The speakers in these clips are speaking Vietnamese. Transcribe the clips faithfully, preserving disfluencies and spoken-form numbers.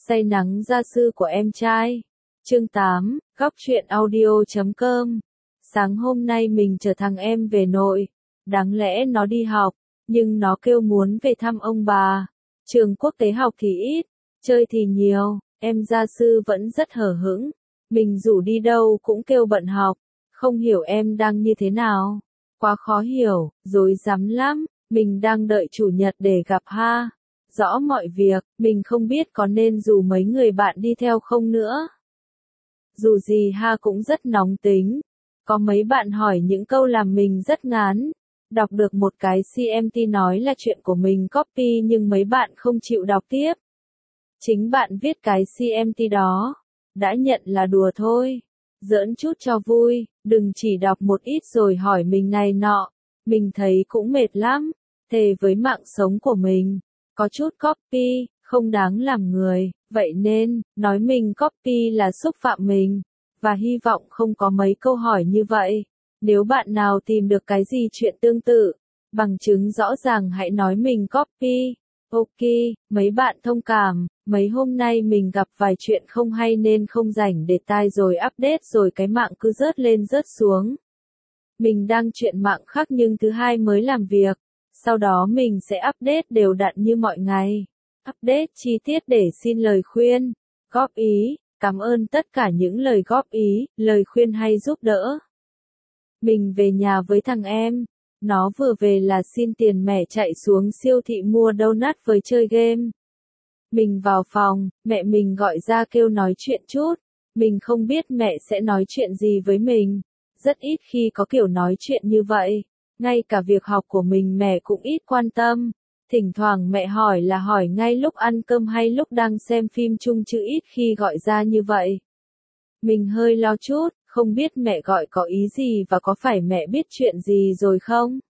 Say nắng gia sư của em trai. Chương tám, góc truyện audio chấm com. Sáng hôm nay mình chở thằng em về nội. Đáng lẽ nó đi học, nhưng nó kêu muốn về thăm ông bà. Trường quốc tế học thì ít, chơi thì nhiều, em gia sư vẫn rất hờ hững. Mình rủ đi đâu cũng kêu bận học, không hiểu em đang như thế nào. Quá khó hiểu, rối rắm lắm, mình đang đợi chủ nhật để gặp ha. Rõ mọi việc, mình không biết có nên rủ mấy người bạn đi theo không nữa. Dù gì ha cũng rất nóng tính. Có mấy bạn hỏi những câu làm mình rất ngán. Đọc được một cái xê em tê nói là chuyện của mình copy nhưng mấy bạn không chịu đọc tiếp. Chính bạn viết cái xê em tê đó. Đã nhận là đùa thôi. Giỡn chút cho vui, đừng chỉ đọc một ít rồi hỏi mình này nọ. Mình thấy cũng mệt lắm. Thề với mạng sống của mình. Có chút copy, không đáng làm người, vậy nên, nói mình copy là xúc phạm mình, và hy vọng không có mấy câu hỏi như vậy. Nếu bạn nào tìm được cái gì chuyện tương tự, bằng chứng rõ ràng hãy nói mình copy. Ok, mấy bạn thông cảm, mấy hôm nay mình gặp vài chuyện không hay nên không rảnh để tai rồi update rồi cái mạng cứ rớt lên rớt xuống. Mình đang chuyện mạng khác nhưng thứ hai mới làm việc. Sau đó mình sẽ update đều đặn như mọi ngày. Update chi tiết để xin lời khuyên, góp ý, cảm ơn tất cả những lời góp ý, lời khuyên hay giúp đỡ. Mình về nhà với thằng em. Nó vừa về là xin tiền mẹ chạy xuống siêu thị mua donut với chơi game. Mình vào phòng, mẹ mình gọi ra kêu nói chuyện chút. Mình không biết mẹ sẽ nói chuyện gì với mình. Rất ít khi có kiểu nói chuyện như vậy. Ngay cả việc học của mình mẹ cũng ít quan tâm. Thỉnh thoảng mẹ hỏi là hỏi ngay lúc ăn cơm hay lúc đang xem phim chung chứ ít khi gọi ra như vậy. Mình hơi lo chút, không biết mẹ gọi có ý gì và có phải mẹ biết chuyện gì rồi không?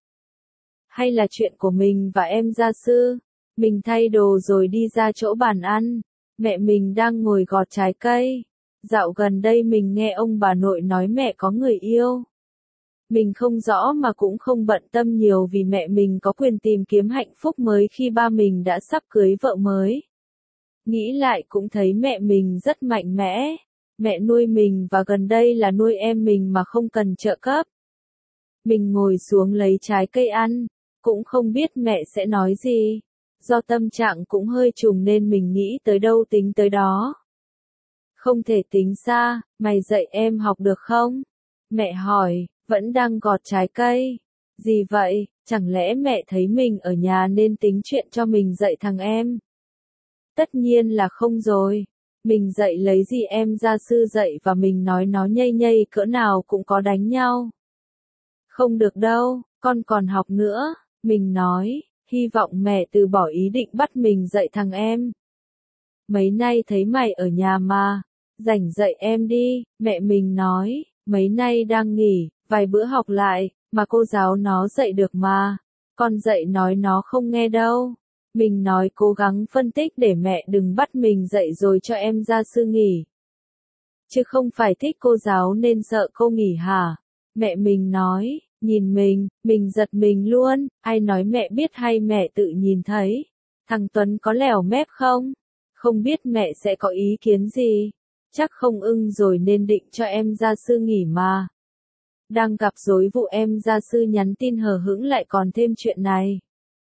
Hay là chuyện của mình và em gia sư? Mình thay đồ rồi đi ra chỗ bàn ăn. Mẹ mình đang ngồi gọt trái cây. Dạo gần đây mình nghe ông bà nội nói mẹ có người yêu. Mình không rõ mà cũng không bận tâm nhiều vì mẹ mình có quyền tìm kiếm hạnh phúc mới khi ba mình đã sắp cưới vợ mới. Nghĩ lại cũng thấy mẹ mình rất mạnh mẽ. Mẹ nuôi mình và gần đây là nuôi em mình mà không cần trợ cấp. Mình ngồi xuống lấy trái cây ăn, cũng không biết mẹ sẽ nói gì. Do tâm trạng cũng hơi trùng nên mình nghĩ tới đâu tính tới đó. Không thể tính xa, mày dạy em học được không? Mẹ hỏi. Vẫn đang gọt trái cây. Gì vậy, chẳng lẽ mẹ thấy mình ở nhà nên tính chuyện cho mình dạy thằng em? Tất nhiên là không rồi. Mình dạy lấy gì em gia sư dạy và mình nói nó nhây nhây cỡ nào cũng có đánh nhau. Không được đâu, con còn học nữa. Mình nói, hy vọng mẹ từ bỏ ý định bắt mình dạy thằng em. Mấy nay thấy mày ở nhà mà. Rảnh dạy em đi, mẹ mình nói, mấy nay đang nghỉ. Vài bữa học lại, mà cô giáo nó dạy được mà. Con dạy nói nó không nghe đâu. Mình nói cố gắng phân tích để mẹ đừng bắt mình dạy rồi cho em gia sư nghỉ. Chứ không phải thích cô giáo nên sợ cô nghỉ hả? Mẹ mình nói, nhìn mình, mình giật mình luôn, ai nói mẹ biết hay mẹ tự nhìn thấy. Thằng Tuấn có lèo mép không? Không biết mẹ sẽ có ý kiến gì. Chắc không ưng rồi nên định cho em gia sư nghỉ mà. Đang gặp rối vụ em gia sư nhắn tin hờ hững lại còn thêm chuyện này.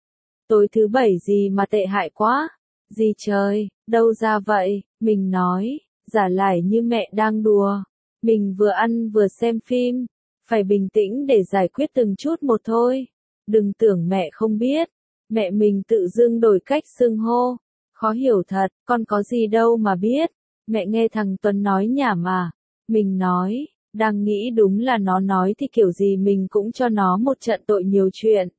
Tối thứ bảy gì mà tệ hại quá. Gì trời, đâu ra vậy, mình nói, giả lại như mẹ đang đùa. Mình vừa ăn vừa xem phim, phải bình tĩnh để giải quyết từng chút một thôi. Đừng tưởng mẹ không biết, mẹ mình tự dưng đổi cách xưng hô. Khó hiểu thật, con có gì đâu mà biết. Mẹ nghe thằng Tuấn nói nhảm mà. Mình nói. Đang nghĩ đúng là nó nói thì kiểu gì mình cũng cho nó một trận tội nhiều chuyện.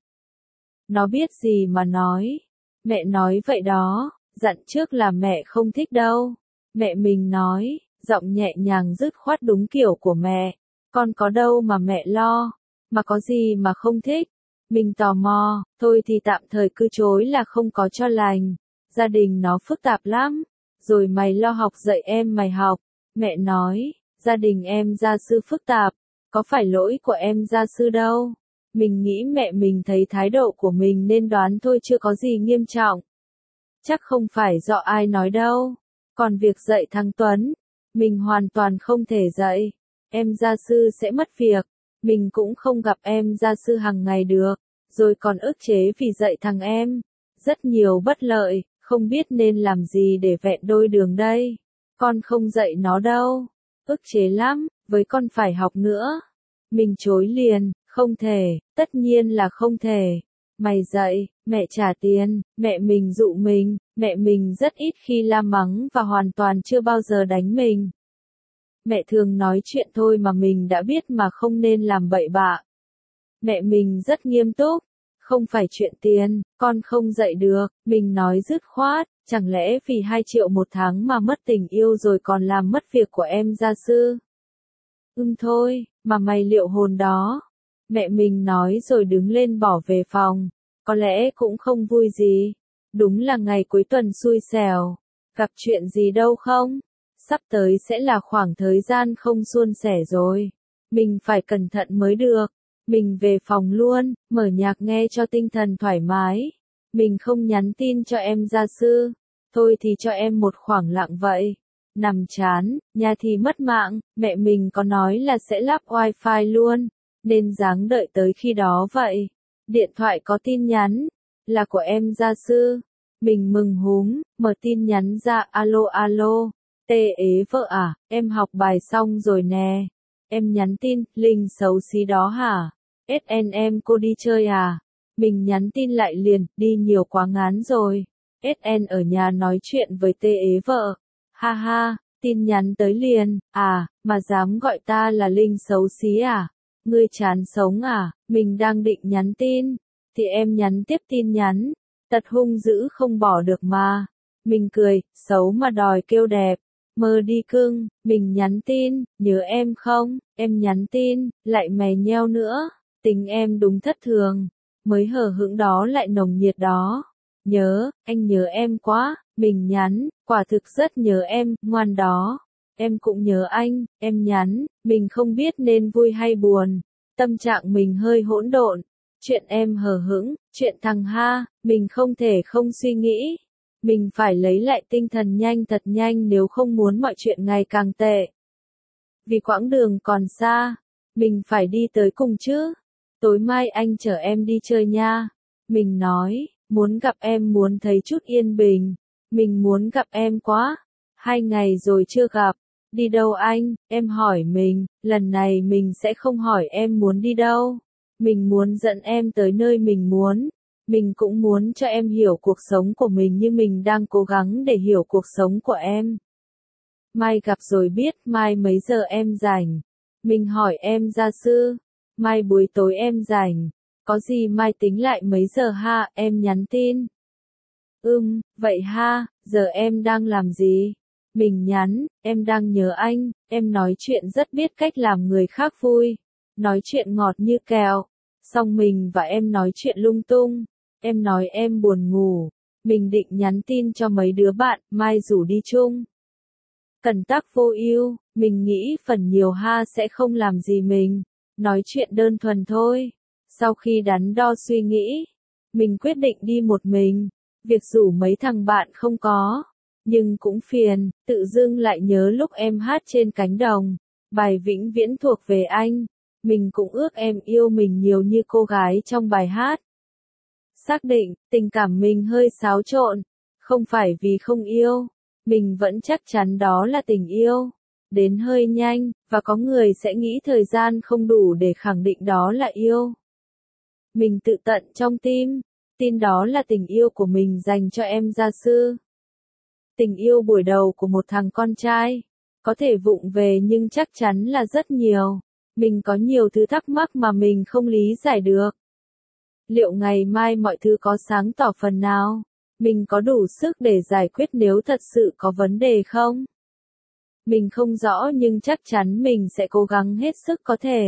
Nó biết gì mà nói. Mẹ nói vậy đó, dặn trước là mẹ không thích đâu. Mẹ mình nói, giọng nhẹ nhàng dứt khoát đúng kiểu của mẹ. Con có đâu mà mẹ lo, mà có gì mà không thích. Mình tò mò, thôi thì tạm thời cứ chối là không có cho lành. Gia đình nó phức tạp lắm. Rồi mày lo học dạy em mày học. Mẹ nói. Gia đình em gia sư phức tạp, có phải lỗi của em gia sư đâu. Mình nghĩ mẹ mình thấy thái độ của mình nên đoán thôi chưa có gì nghiêm trọng. Chắc không phải do ai nói đâu. Còn việc dạy thằng Tuấn, mình hoàn toàn không thể dạy. Em gia sư sẽ mất việc, mình cũng không gặp em gia sư hàng ngày được, rồi còn ức chế vì dạy thằng em. Rất nhiều bất lợi, không biết nên làm gì để vẹn đôi đường đây. Con không dạy nó đâu. Ức chế lắm, với con phải học nữa. Mình chối liền, không thể, tất nhiên là không thể. Mày dạy, mẹ trả tiền, mẹ mình dụ mình, mẹ mình rất ít khi la mắng và hoàn toàn chưa bao giờ đánh mình. Mẹ thường nói chuyện thôi mà mình đã biết mà không nên làm bậy bạ. Mẹ mình rất nghiêm túc, không phải chuyện tiền, con không dạy được, mình nói dứt khoát, chẳng lẽ vì hai triệu một tháng mà mất tình yêu rồi còn làm mất việc của em gia sư. Ừm thôi, mà mày liệu hồn đó. Mẹ mình nói rồi đứng lên bỏ về phòng, có lẽ cũng không vui gì. Đúng là ngày cuối tuần xui xẻo, gặp chuyện gì đâu không? Sắp tới sẽ là khoảng thời gian không suôn sẻ rồi. Mình phải cẩn thận mới được. Mình về phòng luôn, mở nhạc nghe cho tinh thần thoải mái. Mình không nhắn tin cho em gia sư. Thôi thì cho em một khoảng lặng vậy. Nằm chán, nhà thì mất mạng, mẹ mình có nói là sẽ lắp wifi luôn. Nên ráng đợi tới khi đó vậy. Điện thoại có tin nhắn, là của em gia sư. Mình mừng húm, mở tin nhắn ra alo alo. Tê ế vợ à, em học bài xong rồi nè. Em nhắn tin, Linh xấu xí đó hả? ét en em cô đi chơi à? Mình nhắn tin lại liền, đi nhiều quá ngán rồi. ét en ở nhà nói chuyện với tê ế vợ. Ha ha, tin nhắn tới liền, à, mà dám gọi ta là Linh xấu xí à? Ngươi chán sống à? Mình đang định nhắn tin. Thì em nhắn tiếp tin nhắn. Tật hung dữ không bỏ được mà. Mình cười, xấu mà đòi kêu đẹp. Mơ đi cưng, mình nhắn tin, nhớ em không, em nhắn tin, lại mày nheo nữa, tính em đúng thất thường, mới hờ hững đó lại nồng nhiệt đó. Nhớ, anh nhớ em quá, mình nhắn, quả thực rất nhớ em, ngoan đó. Em cũng nhớ anh, em nhắn, mình không biết nên vui hay buồn, tâm trạng mình hơi hỗn độn. Chuyện em hờ hững, chuyện thằng ha, mình không thể không suy nghĩ. Mình phải lấy lại tinh thần nhanh thật nhanh nếu không muốn mọi chuyện ngày càng tệ. Vì quãng đường còn xa, mình phải đi tới cùng chứ. Tối mai anh chở em đi chơi nha. Mình nói, muốn gặp em muốn thấy chút yên bình. Mình muốn gặp em quá. Hai ngày rồi chưa gặp. Đi đâu anh? Em hỏi mình, lần này mình sẽ không hỏi em muốn đi đâu. Mình muốn dẫn em tới nơi mình muốn. Mình cũng muốn cho em hiểu cuộc sống của mình như mình đang cố gắng để hiểu cuộc sống của em. Mai gặp rồi biết mai mấy giờ em rảnh. Mình hỏi em gia sư. Mai buổi tối em rảnh. Có gì mai tính lại mấy giờ ha, em nhắn tin. Ừm, vậy ha, giờ em đang làm gì? Mình nhắn, em đang nhớ anh, em nói chuyện rất biết cách làm người khác vui. Nói chuyện ngọt như kẹo. Xong mình và em nói chuyện lung tung. Em nói em buồn ngủ. Mình định nhắn tin cho mấy đứa bạn, mai rủ đi chung. Cần tắc vô ưu, mình nghĩ phần nhiều ha sẽ không làm gì mình. Nói chuyện đơn thuần thôi. Sau khi đắn đo suy nghĩ, mình quyết định đi một mình. Việc rủ mấy thằng bạn không có. Nhưng cũng phiền, tự dưng lại nhớ lúc em hát trên cánh đồng. Bài vĩnh viễn thuộc về anh. Mình cũng ước em yêu mình nhiều như cô gái trong bài hát. Xác định, tình cảm mình hơi xáo trộn. Không phải vì không yêu. Mình vẫn chắc chắn đó là tình yêu. Đến hơi nhanh, và có người sẽ nghĩ thời gian không đủ để khẳng định đó là yêu. Mình tự tận trong tim. Tin đó là tình yêu của mình dành cho em gia sư. Tình yêu buổi đầu của một thằng con trai. Có thể vụng về nhưng chắc chắn là rất nhiều. Mình có nhiều thứ thắc mắc mà mình không lý giải được. Liệu ngày mai mọi thứ có sáng tỏ phần nào? Mình có đủ sức để giải quyết nếu thật sự có vấn đề không? Mình không rõ nhưng chắc chắn mình sẽ cố gắng hết sức có thể.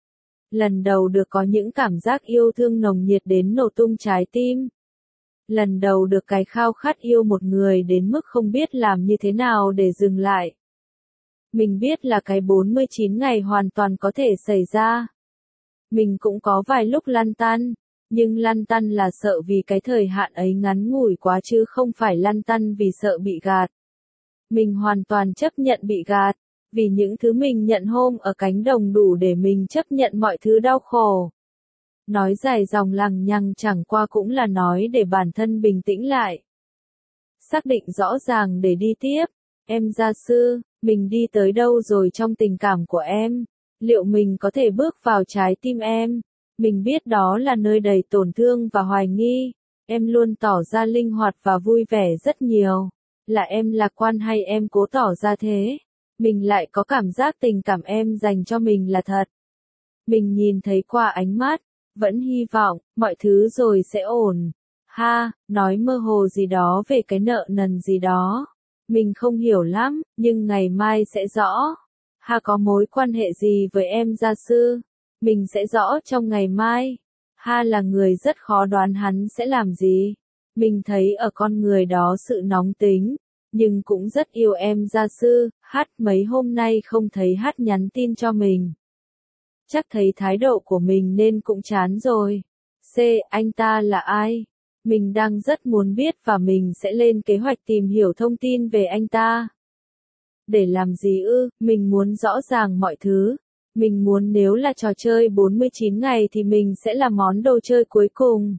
Lần đầu được có những cảm giác yêu thương nồng nhiệt đến nổ tung trái tim. Lần đầu được cái khao khát yêu một người đến mức không biết làm như thế nào để dừng lại. Mình biết là cái bốn mươi chín ngày hoàn toàn có thể xảy ra. Mình cũng có vài lúc lăn tăn, nhưng lăn tăn là sợ vì cái thời hạn ấy ngắn ngủi quá chứ không phải lăn tăn vì sợ bị gạt. Mình hoàn toàn chấp nhận bị gạt, vì những thứ mình nhận hôm ở cánh đồng đủ để mình chấp nhận mọi thứ đau khổ. Nói dài dòng lằng nhằng chẳng qua cũng là nói để bản thân bình tĩnh lại. Xác định rõ ràng để đi tiếp. Em gia sư, mình đi tới đâu rồi trong tình cảm của em? Liệu mình có thể bước vào trái tim em? Mình biết đó là nơi đầy tổn thương và hoài nghi. Em luôn tỏ ra linh hoạt và vui vẻ rất nhiều. Là em lạc quan hay em cố tỏ ra thế? Mình lại có cảm giác tình cảm em dành cho mình là thật. Mình nhìn thấy qua ánh mắt, vẫn hy vọng, mọi thứ rồi sẽ ổn. Ha, nói mơ hồ gì đó về cái nợ nần gì đó. Mình không hiểu lắm, nhưng ngày mai sẽ rõ. Ha có mối quan hệ gì với em gia sư? Mình sẽ rõ trong ngày mai. Ha là người rất khó đoán hắn sẽ làm gì. Mình thấy ở con người đó sự nóng tính, nhưng cũng rất yêu em gia sư. Hát mấy hôm nay không thấy Hát nhắn tin cho mình. Chắc thấy thái độ của mình nên cũng chán rồi. C. Anh ta là ai? Mình đang rất muốn biết và mình sẽ lên kế hoạch tìm hiểu thông tin về anh ta. Để làm gì ư? Mình muốn rõ ràng mọi thứ. Mình muốn nếu là trò chơi bốn mươi chín ngày thì mình sẽ là món đồ chơi cuối cùng.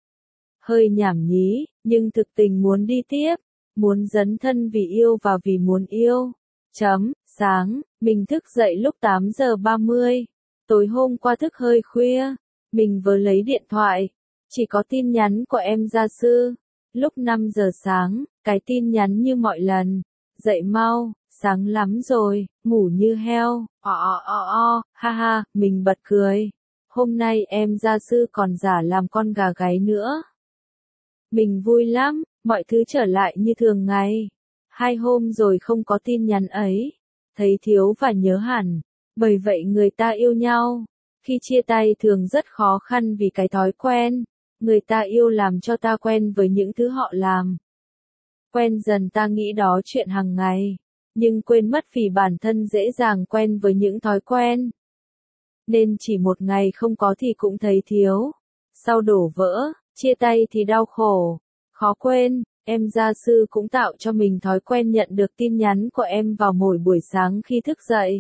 Hơi nhảm nhí, nhưng thực tình muốn đi tiếp. Muốn dấn thân vì yêu và vì muốn yêu. Chấm, sáng, mình thức dậy lúc tám giờ ba mươi. Tối hôm qua thức hơi khuya. Mình vừa lấy điện thoại. Chỉ có tin nhắn của em gia sư. Lúc năm giờ sáng, cái tin nhắn như mọi lần. Dậy mau, sáng lắm rồi, ngủ như heo. O o o o, ha ha, mình bật cười. Hôm nay em gia sư còn giả làm con gà gáy nữa. Mình vui lắm, mọi thứ trở lại như thường ngày. Hai hôm rồi không có tin nhắn ấy. Thấy thiếu và nhớ hẳn. Bởi vậy người ta yêu nhau. Khi chia tay thường rất khó khăn vì cái thói quen. Người ta yêu làm cho ta quen với những thứ họ làm. Quen dần ta nghĩ đó chuyện hàng ngày. Nhưng quên mất vì bản thân dễ dàng quen với những thói quen. Nên chỉ một ngày không có thì cũng thấy thiếu. Sau đổ vỡ, chia tay thì đau khổ. Khó quên, em gia sư cũng tạo cho mình thói quen nhận được tin nhắn của em vào mỗi buổi sáng khi thức dậy.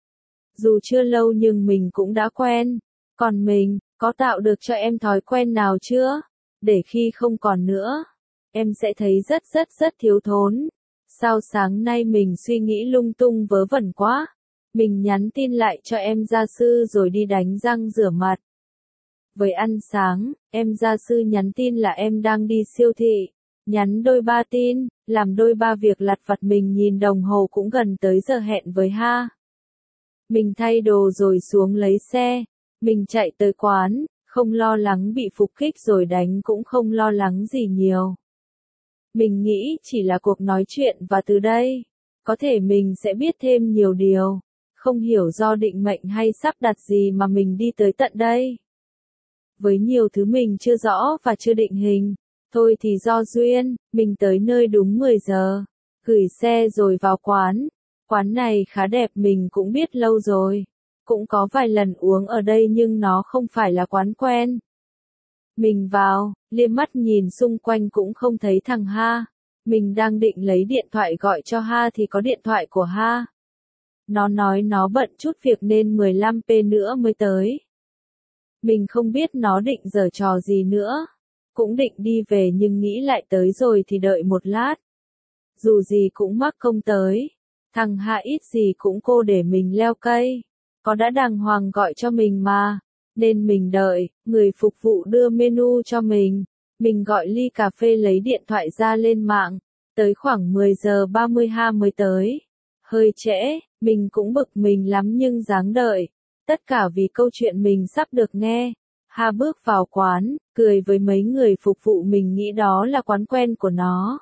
Dù chưa lâu nhưng mình cũng đã quen. Còn mình, có tạo được cho em thói quen nào chưa? Để khi không còn nữa, em sẽ thấy rất rất rất thiếu thốn. Sao sáng nay mình suy nghĩ lung tung vớ vẩn quá? Mình nhắn tin lại cho em gia sư rồi đi đánh răng rửa mặt. Với ăn sáng, em gia sư nhắn tin là em đang đi siêu thị. Nhắn đôi ba tin, làm đôi ba việc lặt vặt mình nhìn đồng hồ cũng gần tới giờ hẹn với Ha. Mình thay đồ rồi xuống lấy xe. Mình chạy tới quán, không lo lắng bị phục kích rồi đánh cũng không lo lắng gì nhiều. Mình nghĩ chỉ là cuộc nói chuyện và từ đây, có thể mình sẽ biết thêm nhiều điều. Không hiểu do định mệnh hay sắp đặt gì mà mình đi tới tận đây. Với nhiều thứ mình chưa rõ và chưa định hình, thôi thì do duyên, mình tới nơi đúng mười giờ, gửi xe rồi vào quán. Quán này khá đẹp mình cũng biết lâu rồi. Cũng có vài lần uống ở đây nhưng nó không phải là quán quen. Mình vào, liếc mắt nhìn xung quanh cũng không thấy thằng Ha. Mình đang định lấy điện thoại gọi cho Ha thì có điện thoại của Ha. Nó nói nó bận chút việc nên mười lăm phút nữa mới tới. Mình không biết nó định giở trò gì nữa. Cũng định đi về nhưng nghĩ lại tới rồi thì đợi một lát. Dù gì cũng mắc công tới. Thằng Ha ít gì cũng cô để mình leo cây. Có đã đàng hoàng gọi cho mình mà. Nên mình đợi, người phục vụ đưa menu cho mình. Mình gọi ly cà phê lấy điện thoại ra lên mạng. Tới khoảng mười giờ ba mươi Ha mới tới. Hơi trễ, mình cũng bực mình lắm nhưng dáng đợi. Tất cả vì câu chuyện mình sắp được nghe. Ha bước vào quán, cười với mấy người phục vụ mình nghĩ đó là quán quen của nó.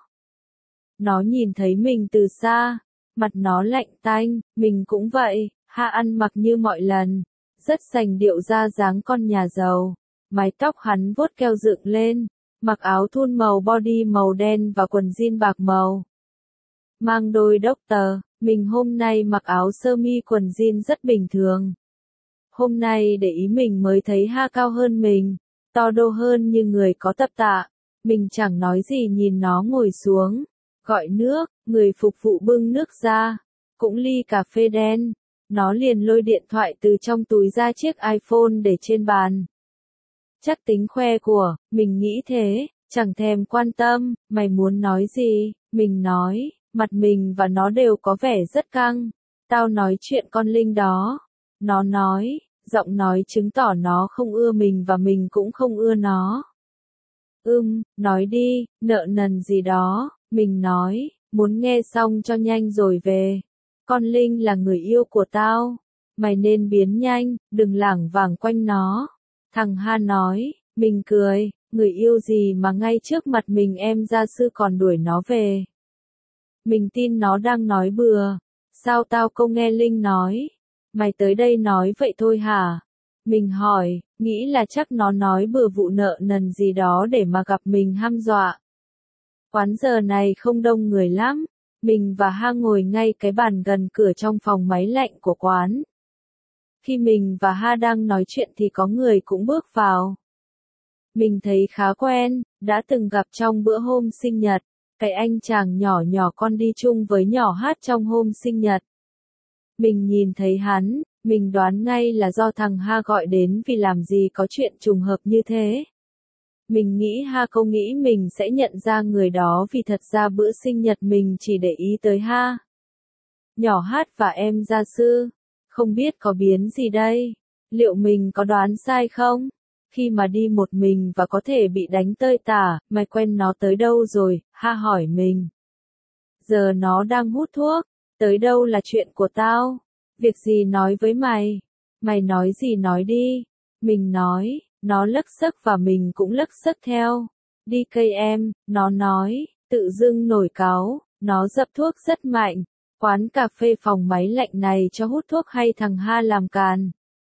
Nó nhìn thấy mình từ xa. Mặt nó lạnh tanh, mình cũng vậy. Ha ăn mặc như mọi lần. Rất sành điệu ra dáng con nhà giàu. Mái tóc hắn vuốt keo dựng lên. Mặc áo thun màu body màu đen và quần jean bạc màu. Mang đôi doctor, mình hôm nay mặc áo sơ mi quần jean rất bình thường. Hôm nay để ý mình mới thấy Ha cao hơn mình, to đô hơn như người có tập tạ. Mình chẳng nói gì nhìn nó ngồi xuống, Gọi nước, người phục vụ bưng nước ra, cũng ly cà phê đen. Nó liền lôi điện thoại từ trong túi ra chiếc iPhone để trên bàn. Chắc tính khoe của, mình nghĩ thế, chẳng thèm quan tâm, mày muốn nói gì, mình nói, mặt mình và nó đều có vẻ rất căng. Tao nói chuyện con Linh đó. Nó nói, giọng nói chứng tỏ nó không ưa mình và mình cũng không ưa nó. Ừm, nói đi, nợ nần gì đó, mình nói, muốn nghe xong cho nhanh rồi về. Con Linh là người yêu của tao. Mày nên biến nhanh, đừng lảng vảng quanh nó. Thằng Ha nói, mình cười, người yêu gì mà ngay trước mặt mình em gia sư còn đuổi nó về. Mình tin nó đang nói bừa. Sao tao không nghe Linh nói? Mày tới đây nói vậy thôi hả? Mình hỏi, nghĩ là chắc nó nói bừa vụ nợ nần gì đó để mà gặp mình hăm dọa. Quán giờ này không đông người lắm. Mình và Ha ngồi ngay cái bàn gần cửa trong phòng máy lạnh của quán. Khi mình và Ha đang nói chuyện thì có người cũng bước vào. Mình thấy khá quen, đã từng gặp trong bữa hôm sinh nhật. Cái anh chàng nhỏ nhỏ con đi chung với nhỏ Hát trong hôm sinh nhật. Mình nhìn thấy hắn, mình đoán ngay là do thằng Ha gọi đến vì làm gì có chuyện trùng hợp như thế. Mình nghĩ Ha không nghĩ mình sẽ nhận ra người đó vì thật ra bữa sinh nhật mình chỉ để ý tới Ha. Nhỏ Hát và em gia sư, không biết có biến gì đây, liệu mình có đoán sai không? Khi mà đi một mình và có thể bị đánh tơi tả, mày quen nó tới đâu rồi, Ha hỏi mình. Giờ nó đang hút thuốc, tới đâu là chuyện của tao, việc gì nói với mày, mày nói gì nói đi, mình nói, nó lấc xấc và mình cũng lấc xấc theo. Đi cây em, nó nói, tự dưng nổi cáu, nó dập thuốc rất mạnh, quán cà phê phòng máy lạnh này cho hút thuốc hay thằng Ha làm càn.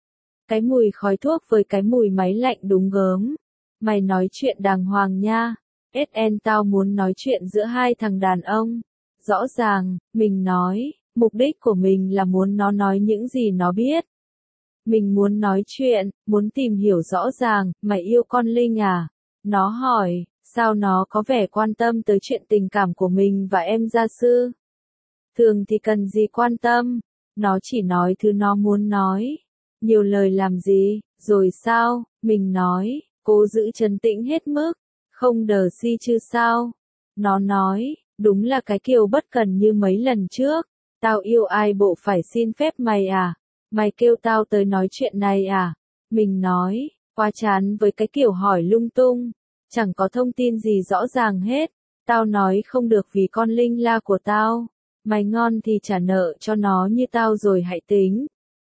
Cái mùi khói thuốc với cái mùi máy lạnh đúng gớm. Mày nói chuyện đàng hoàng nha. ét en tao muốn nói chuyện giữa hai thằng đàn ông. Rõ ràng, mình nói, mục đích của mình là muốn nó nói những gì nó biết. Mình muốn nói chuyện, muốn tìm hiểu rõ ràng, mày yêu con Linh à? Nó hỏi, sao nó có vẻ quan tâm tới chuyện tình cảm của mình và em gia sư? Thường thì cần gì quan tâm, nó chỉ nói thứ nó muốn nói. Nhiều lời làm gì, rồi sao, mình nói, cố giữ trấn tĩnh hết mức, không đờ si chứ sao. Nó nói, đúng là cái kiểu bất cần như mấy lần trước, tao yêu ai bộ phải xin phép mày à, mày kêu tao tới nói chuyện này à. Mình nói, quá chán với cái kiểu hỏi lung tung, chẳng có thông tin gì rõ ràng hết, tao nói không được vì con Linh la của tao, mày ngon thì trả nợ cho nó như tao rồi hãy tính.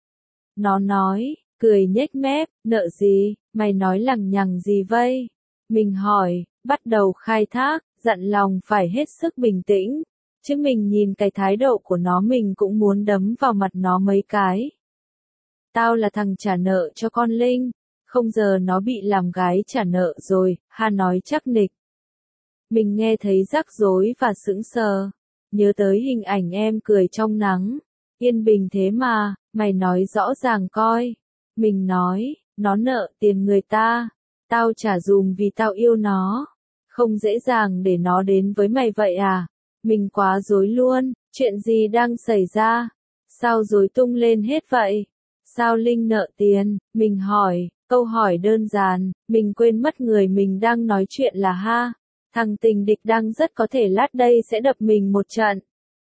Nó nói, cười nhếch mép, nợ gì, mày nói lằng nhằng gì vây? Mình hỏi, bắt đầu khai thác, dặn lòng phải hết sức bình tĩnh. Chứ mình nhìn cái thái độ của nó mình cũng muốn đấm vào mặt nó mấy cái. Tao là thằng trả nợ cho con Linh, không giờ nó bị làm gái trả nợ rồi, Ha nói chắc nịch. Mình nghe thấy rắc rối và sững sờ, nhớ tới hình ảnh em cười trong nắng. Yên bình thế mà, mày nói rõ ràng coi. Mình nói, nó nợ tiền người ta, tao trả dùm vì tao yêu nó. Không dễ dàng để nó đến với mày vậy à? Mình quá rối luôn, chuyện gì đang xảy ra? Sao rối tung lên hết vậy? Sao Linh nợ tiền? Mình hỏi, câu hỏi đơn giản, mình quên mất người mình đang nói chuyện là Ha. Thằng tình địch đang rất có thể lát đây sẽ đập mình một trận.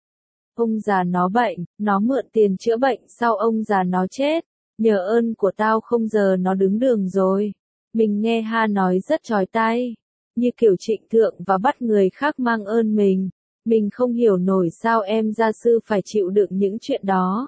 Ông già nó bệnh, nó mượn tiền chữa bệnh sau ông già nó chết. Nhờ ơn của tao không giờ nó đứng đường rồi. Mình nghe Ha nói rất chói tai, như kiểu trịnh thượng và bắt người khác mang ơn mình. Mình không hiểu nổi sao em gia sư phải chịu đựng những chuyện đó.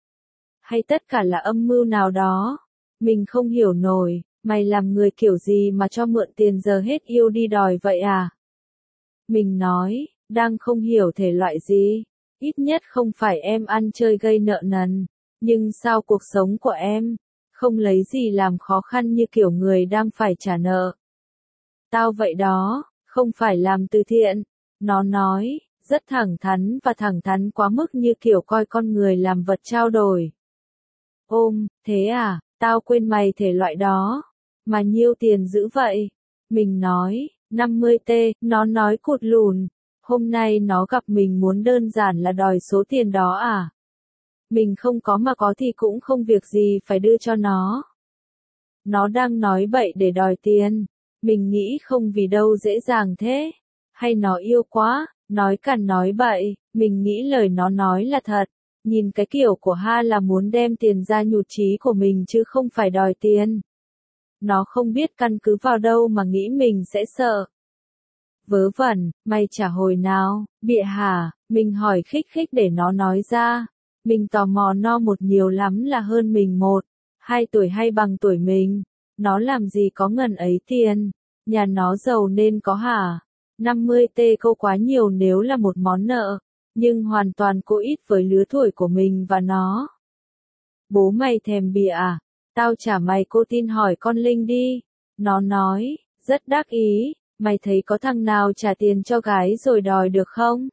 Hay tất cả là âm mưu nào đó. Mình không hiểu nổi, mày làm người kiểu gì mà cho mượn tiền giờ hết yêu đi đòi vậy à? Mình nói, đang không hiểu thể loại gì. Ít nhất không phải em ăn chơi gây nợ nần. Nhưng sao cuộc sống của em không lấy gì làm khó khăn như kiểu người đang phải trả nợ. Tao vậy đó, không phải làm từ thiện. Nó nói, rất thẳng thắn và thẳng thắn quá mức như kiểu coi con người làm vật trao đổi. Ôm, thế à, tao quên mày thể loại đó. Mà nhiêu tiền dữ vậy? Mình nói, năm mươi tê, nó nói cụt lùn. Hôm nay nó gặp mình muốn đơn giản là đòi số tiền đó à? Mình không có mà có thì cũng không việc gì phải đưa cho nó. Nó đang nói bậy để đòi tiền. Mình nghĩ không vì đâu dễ dàng thế. Hay nó yêu quá, nói càn nói bậy, mình nghĩ lời nó nói là thật. Nhìn cái kiểu của Ha là muốn đem tiền ra nhụt chí của mình chứ không phải đòi tiền. Nó không biết căn cứ vào đâu mà nghĩ mình sẽ sợ. Vớ vẩn, mày trả hồi nào, bịa hả, mình hỏi khích khích để nó nói ra. Mình tò mò no một nhiều lắm là hơn mình một, hai tuổi hay bằng tuổi mình. Nó làm gì có ngần ấy tiền, nhà nó giàu nên có hả? năm mươi tê cô quá nhiều nếu là một món nợ, nhưng hoàn toàn cô ít với lứa tuổi của mình và nó. Bố mày thèm bịa à? Tao trả mày, cô tin hỏi con Linh đi. Nó nói, rất đắc ý, mày thấy có thằng nào trả tiền cho gái rồi đòi được không?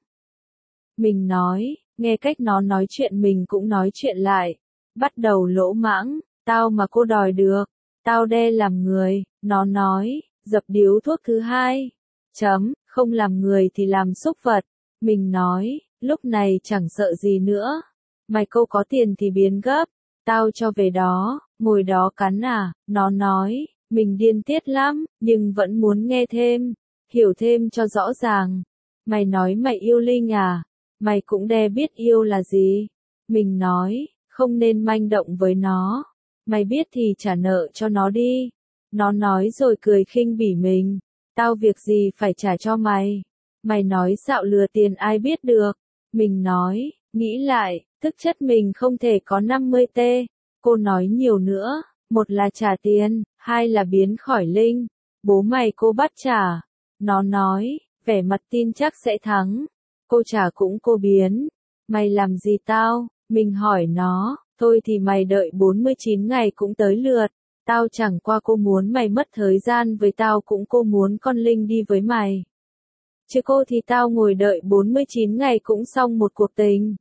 Mình nói, nghe cách nó nói chuyện mình cũng nói chuyện lại. Bắt đầu lỗ mãng, tao mà cô đòi được, tao đe làm người, nó nói, dập điếu thuốc thứ hai. Chấm, không làm người thì làm súc vật. Mình nói, lúc này chẳng sợ gì nữa. Mày câu có tiền thì biến gấp, tao cho về đó, ngồi đó cắn à, nó nói, mình điên tiết lắm, nhưng vẫn muốn nghe thêm, hiểu thêm cho rõ ràng. Mày nói mày yêu Linh à, mày cũng đe biết yêu là gì. Mình nói, không nên manh động với nó, mày biết thì trả nợ cho nó đi. Nó nói rồi cười khinh bỉ mình, tao việc gì phải trả cho mày. Mày nói xạo lừa tiền ai biết được. Mình nói, nghĩ lại, thực chất mình không thể có năm mươi tê. Cô nói nhiều nữa, một là trả tiền, hai là biến khỏi Linh. Bố mày cô bắt trả. Nó nói, vẻ mặt tin chắc sẽ thắng. Cô trả cũng cô biến. Mày làm gì tao? Mình hỏi nó, thôi thì mày đợi bốn mươi chín ngày cũng tới lượt. Tao chẳng qua cô muốn mày mất thời gian với tao cũng cô muốn con Linh đi với mày. Chứ cô thì tao ngồi đợi bốn mươi chín ngày cũng xong một cuộc tình.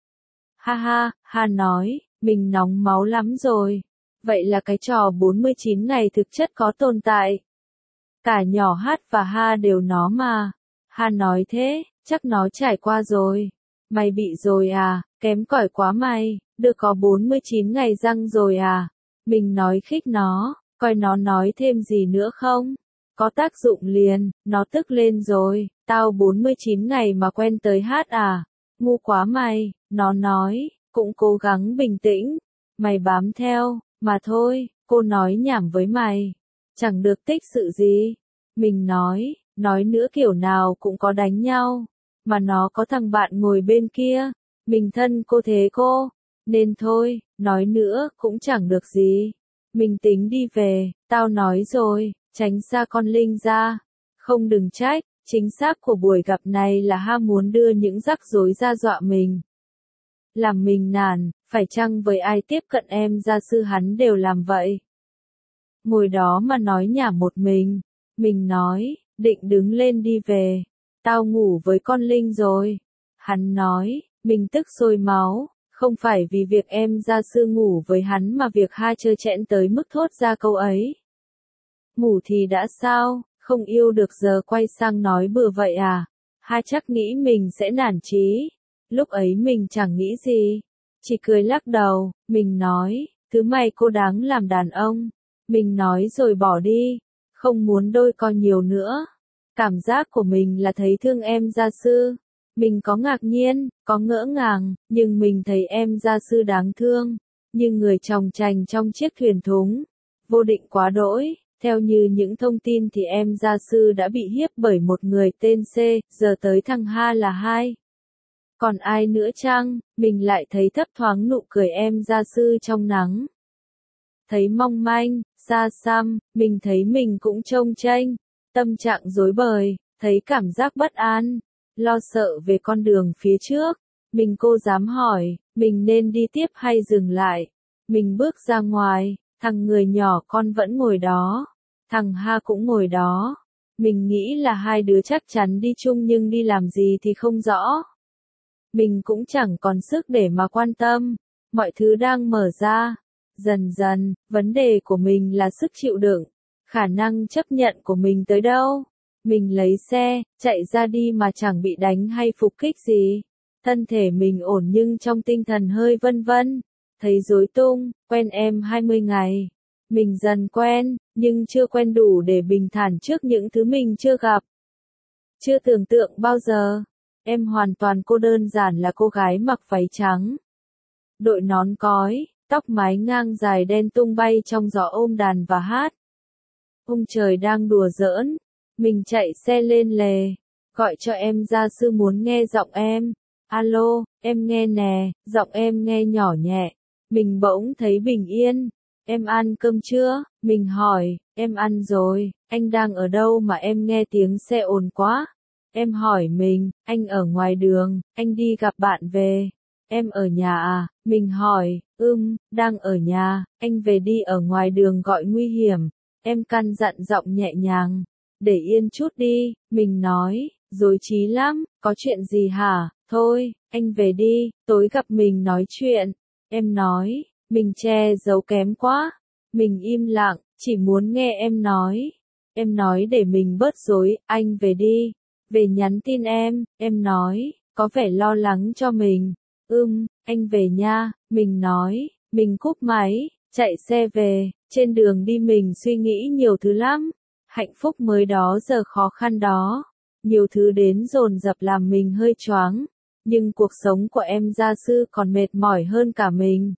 Ha ha, Ha nói, mình nóng máu lắm rồi. Vậy là cái trò bốn mươi chín ngày thực chất có tồn tại. Cả nhỏ Hát và Ha đều nó mà. Ha nói thế, chắc nó trải qua rồi. Mày bị rồi à, kém cỏi quá mày, được có bốn mươi chín ngày răng rồi à. Mình nói khích nó, coi nó nói thêm gì nữa không. Có tác dụng liền, nó tức lên rồi, tao bốn mươi chín ngày mà quen tới Hát à, ngu quá mày, nó nói, cũng cố gắng bình tĩnh, mày bám theo, mà thôi, cô nói nhảm với mày, chẳng được tích sự gì. Mình nói, nói nữa kiểu nào cũng có đánh nhau, mà nó có thằng bạn ngồi bên kia, mình thân cô thế cô, nên thôi, nói nữa cũng chẳng được gì. Mình tính đi về, tao nói rồi. Tránh xa con Linh ra. Không đừng trách, chính xác của buổi gặp này là Ha muốn đưa những rắc rối ra dọa mình. Làm mình nản, phải chăng với ai tiếp cận em gia sư hắn đều làm vậy. Ngồi đó mà nói nhảm một mình. Mình nói, định đứng lên đi về. Tao ngủ với con Linh rồi. Hắn nói, mình tức sôi máu. Không phải vì việc em gia sư ngủ với hắn mà việc Ha trơ trẽn tới mức thốt ra câu ấy. Ngủ thì đã sao, không yêu được giờ quay sang nói bừa vậy à? Ha chắc nghĩ mình sẽ nản chí. Lúc ấy mình chẳng nghĩ gì. Chỉ cười lắc đầu, mình nói, thứ mày cô đáng làm đàn ông. Mình nói rồi bỏ đi, không muốn đôi co nhiều nữa. Cảm giác của mình là thấy thương em gia sư. Mình có ngạc nhiên, có ngỡ ngàng, nhưng mình thấy em gia sư đáng thương. Như người tròng trành trong chiếc thuyền thúng. Vô định quá đỗi. Theo như những thông tin thì em gia sư đã bị hiếp bởi một người tên C, giờ tới thằng Ha là hai. Còn ai nữa chăng, mình lại thấy thấp thoáng nụ cười em gia sư trong nắng. Thấy mong manh, xa xăm, mình thấy mình cũng trông chênh, tâm trạng rối bời, thấy cảm giác bất an, lo sợ về con đường phía trước. Mình cô dám hỏi, mình nên đi tiếp hay dừng lại. Mình bước ra ngoài. Thằng người nhỏ con vẫn ngồi đó. Thằng Ha cũng ngồi đó. Mình nghĩ là hai đứa chắc chắn đi chung nhưng đi làm gì thì không rõ. Mình cũng chẳng còn sức để mà quan tâm. Mọi thứ đang mở ra. Dần dần, vấn đề của mình là sức chịu đựng. Khả năng chấp nhận của mình tới đâu. Mình lấy xe, chạy ra đi mà chẳng bị đánh hay phục kích gì. Thân thể mình ổn nhưng trong tinh thần hơi vân vân. Thấy rối tung, quen em hai mươi ngày. Mình dần quen, nhưng chưa quen đủ để bình thản trước những thứ mình chưa gặp. Chưa tưởng tượng bao giờ. Em hoàn toàn cô đơn giản là cô gái mặc váy trắng. Đội nón cói, tóc mái ngang dài đen tung bay trong gió ôm đàn và hát. Ông trời đang đùa giỡn. Mình chạy xe lên lề. Gọi cho em gia sư muốn nghe giọng em. Alo, em nghe nè, giọng em nghe nhỏ nhẹ. Mình bỗng thấy bình yên. Em ăn cơm chưa? Mình hỏi, em ăn rồi, anh đang ở đâu mà em nghe tiếng xe ồn quá? Em hỏi mình, anh ở ngoài đường, anh đi gặp bạn về. Em ở nhà à? Mình hỏi, ưm, đang ở nhà, anh về đi ở ngoài đường gọi nguy hiểm. Em căn dặn giọng nhẹ nhàng, để yên chút đi, mình nói, rối trí lắm, có chuyện gì hả? Thôi, anh về đi, tối gặp mình nói chuyện. Em nói, mình che giấu kém quá. Mình im lặng, chỉ muốn nghe em nói. Em nói để mình bớt rối, anh về đi. Về nhắn tin em, em nói, có vẻ lo lắng cho mình. Ưm, anh về nha, mình nói, mình cúp máy, chạy xe về, trên đường đi mình suy nghĩ nhiều thứ lắm. Hạnh phúc mới đó giờ khó khăn đó. Nhiều thứ đến dồn dập làm mình hơi choáng. Nhưng cuộc sống của em gia sư còn mệt mỏi hơn cả mình.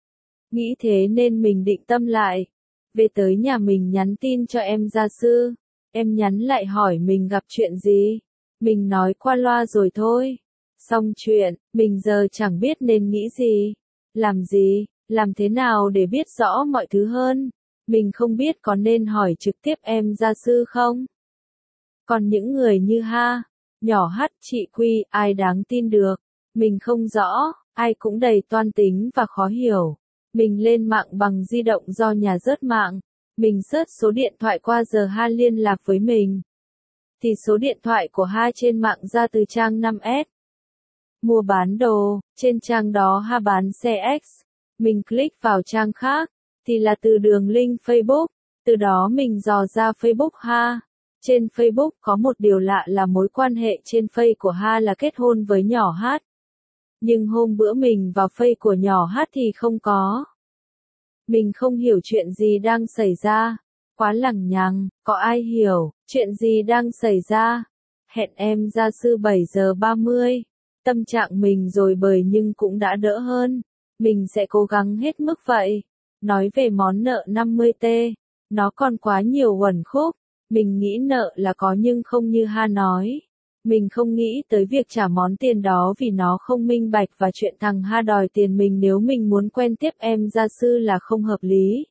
Nghĩ thế nên mình định tâm lại. Về tới nhà mình nhắn tin cho em gia sư. Em nhắn lại hỏi mình gặp chuyện gì. Mình nói qua loa rồi thôi. Xong chuyện, mình giờ chẳng biết nên nghĩ gì. Làm gì, làm thế nào để biết rõ mọi thứ hơn. Mình không biết có nên hỏi trực tiếp em gia sư không. Còn những người như ha, nhỏ hắt, chị Quy, ai đáng tin được. Mình không rõ, ai cũng đầy toan tính và khó hiểu. Mình lên mạng bằng di động do nhà rớt mạng. Mình search số điện thoại qua giờ ha liên lạc với mình. Thì số điện thoại của ha trên mạng ra từ trang năm S. Mua bán đồ, trên trang đó ha bán xe X. Mình click vào trang khác, thì là từ đường link Facebook. Từ đó mình dò ra Facebook ha. Trên Facebook có một điều lạ là mối quan hệ trên Face của ha là kết hôn với nhỏ hát. Nhưng hôm bữa mình vào Face của nhỏ hát thì không có. Mình không hiểu chuyện gì đang xảy ra. Quá lằng nhằng, có ai hiểu chuyện gì đang xảy ra? Hẹn em gia sư bảy giờ ba mươi. Tâm trạng mình rồi bời nhưng cũng đã đỡ hơn. Mình sẽ cố gắng hết mức vậy. Nói về món nợ năm mươi T, nó còn quá nhiều uẩn khúc. Mình nghĩ nợ là có nhưng không như ha nói. Mình không nghĩ tới việc trả món tiền đó vì nó không minh bạch và chuyện thằng ha đòi tiền mình nếu mình muốn quen tiếp em gia sư là không hợp lý.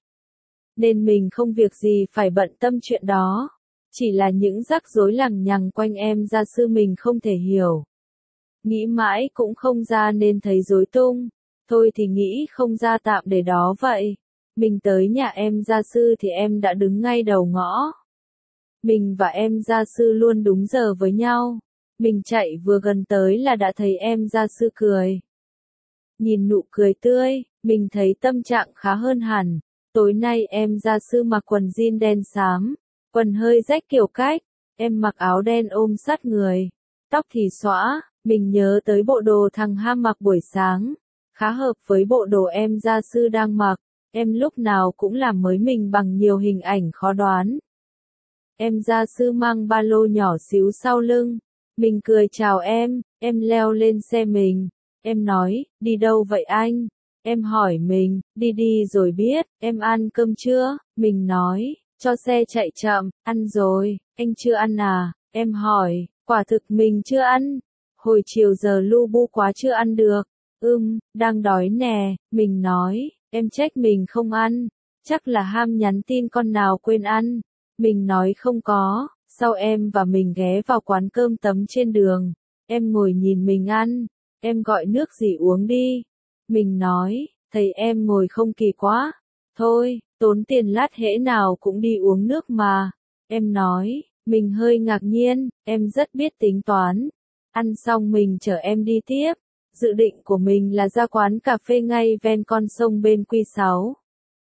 Nên mình không việc gì phải bận tâm chuyện đó. Chỉ là những rắc rối lằng nhằng quanh em gia sư mình không thể hiểu. Nghĩ mãi cũng không ra nên thấy rối tung. Thôi thì nghĩ không ra tạm để đó vậy. Mình tới nhà em gia sư thì em đã đứng ngay đầu ngõ. Mình và em gia sư luôn đúng giờ với nhau. Mình chạy vừa gần tới là đã thấy em gia sư cười. Nhìn nụ cười tươi, mình thấy tâm trạng khá hơn hẳn. Tối nay em gia sư mặc quần jean đen xám, quần hơi rách kiểu cách, em mặc áo đen ôm sát người, tóc thì xõa, mình nhớ tới bộ đồ thằng ha mặc buổi sáng, khá hợp với bộ đồ em gia sư đang mặc, em lúc nào cũng làm mới mình bằng nhiều hình ảnh khó đoán. Em gia sư mang ba lô nhỏ xíu sau lưng, mình cười chào em, em leo lên xe mình, em nói, đi đâu vậy anh? Em hỏi mình, đi đi rồi biết, em ăn cơm chưa? Mình nói, cho xe chạy chậm, ăn rồi, anh chưa ăn à? Em hỏi, quả thực mình chưa ăn. Hồi chiều giờ lu bu quá chưa ăn được. Ừm, đang đói nè, mình nói, em trách mình không ăn. Chắc là ham nhắn tin con nào quên ăn. Mình nói không có, sau em và mình ghé vào quán cơm tấm trên đường. Em ngồi nhìn mình ăn, em gọi nước gì uống đi. Mình nói, thấy em ngồi không kỳ quá. Thôi, tốn tiền lát hễ nào cũng đi uống nước mà. Em nói, mình hơi ngạc nhiên, em rất biết tính toán. Ăn xong mình chở em đi tiếp. Dự định của mình là ra quán cà phê ngay ven con sông bên Q sáu.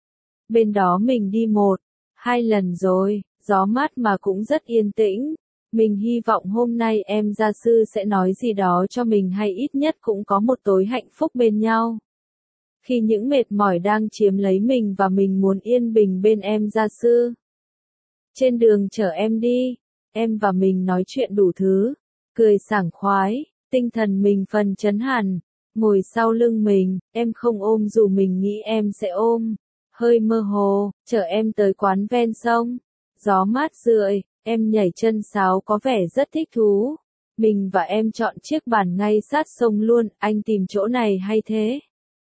Bên đó mình đi một, hai lần rồi, gió mát mà cũng rất yên tĩnh. Mình hy vọng hôm nay em gia sư sẽ nói gì đó cho mình hay ít nhất cũng có một tối hạnh phúc bên nhau. Khi những mệt mỏi đang chiếm lấy mình và mình muốn yên bình bên em gia sư. Trên đường chở em đi, em và mình nói chuyện đủ thứ, cười sảng khoái, tinh thần mình phần chấn hẳn, ngồi sau lưng mình, em không ôm dù mình nghĩ em sẽ ôm, hơi mơ hồ, chở em tới quán ven sông, gió mát rượi, em nhảy chân sáo có vẻ rất thích thú. Mình và em chọn chiếc bàn ngay sát sông luôn, anh tìm chỗ này hay thế?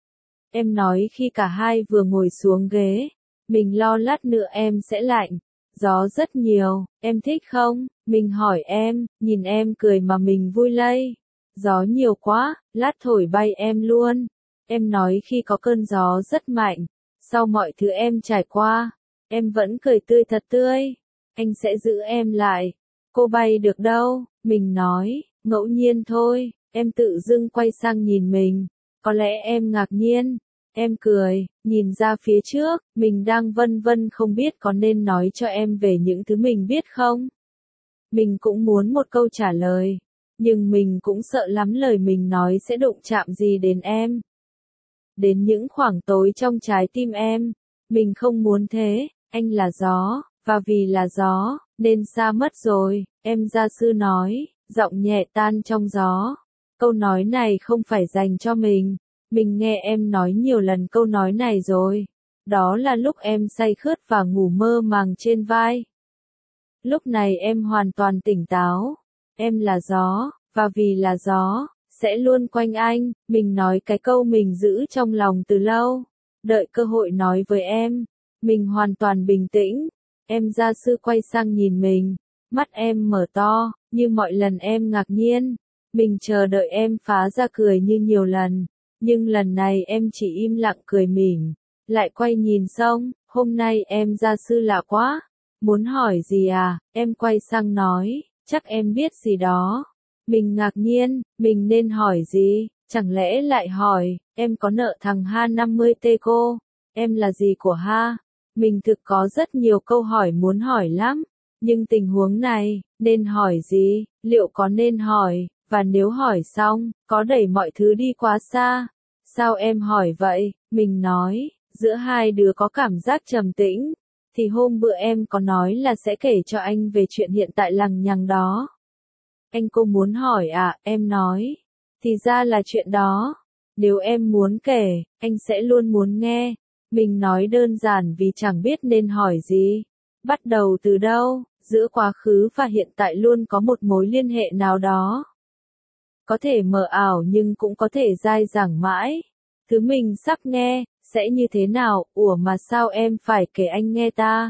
Em nói khi cả hai vừa ngồi xuống ghế, mình lo lát nữa em sẽ lạnh. Gió rất nhiều, em thích không? Mình hỏi em, nhìn em cười mà mình vui lây. Gió nhiều quá, lát thổi bay em luôn. Em nói khi có cơn gió rất mạnh, sau mọi thứ em trải qua, em vẫn cười tươi thật tươi. Anh sẽ giữ em lại. Cô bay được đâu? Mình nói, ngẫu nhiên thôi. Em tự dưng quay sang nhìn mình. Có lẽ em ngạc nhiên. Em cười, nhìn ra phía trước, mình đang vân vân không biết có nên nói cho em về những thứ mình biết không? Mình cũng muốn một câu trả lời, nhưng mình cũng sợ lắm lời mình nói sẽ đụng chạm gì đến em. Đến những khoảng tối trong trái tim em, mình không muốn thế, anh là gió, và vì là gió, nên xa mất rồi, em gia sư nói, giọng nhẹ tan trong gió. Câu nói này không phải dành cho mình. Mình nghe em nói nhiều lần câu nói này rồi. Đó là lúc em say khướt và ngủ mơ màng trên vai. Lúc này em hoàn toàn tỉnh táo. Em là gió, và vì là gió, sẽ luôn quanh anh. Mình nói cái câu mình giữ trong lòng từ lâu. Đợi cơ hội nói với em. Mình hoàn toàn bình tĩnh. Em gia sư quay sang nhìn mình. Mắt em mở to, như mọi lần em ngạc nhiên. Mình chờ đợi em phá ra cười như nhiều lần. Nhưng lần này em chỉ im lặng cười mỉm, lại quay nhìn sông, hôm nay em gia sư lạ quá, muốn hỏi gì à, em quay sang nói, chắc em biết gì đó. Mình ngạc nhiên, mình nên hỏi gì, chẳng lẽ lại hỏi, em có nợ thằng Ha năm mươi tê cô, em là gì của Ha? Mình thực có rất nhiều câu hỏi muốn hỏi lắm, nhưng tình huống này, nên hỏi gì, liệu có nên hỏi? Và nếu hỏi xong, có đẩy mọi thứ đi quá xa. Sao em hỏi vậy? Mình nói, giữa hai đứa có cảm giác trầm tĩnh. Thì hôm bữa em có nói là sẽ kể cho anh về chuyện hiện tại lằng nhằng đó. Anh cô muốn hỏi à, em nói. Thì ra là chuyện đó. Nếu em muốn kể, anh sẽ luôn muốn nghe. Mình nói đơn giản vì chẳng biết nên hỏi gì. Bắt đầu từ đâu, giữa quá khứ và hiện tại luôn có một mối liên hệ nào đó. Có thể mờ ảo nhưng cũng có thể dai dẳng mãi. Thứ mình sắp nghe, sẽ như thế nào, ủa mà sao em phải kể anh nghe ta?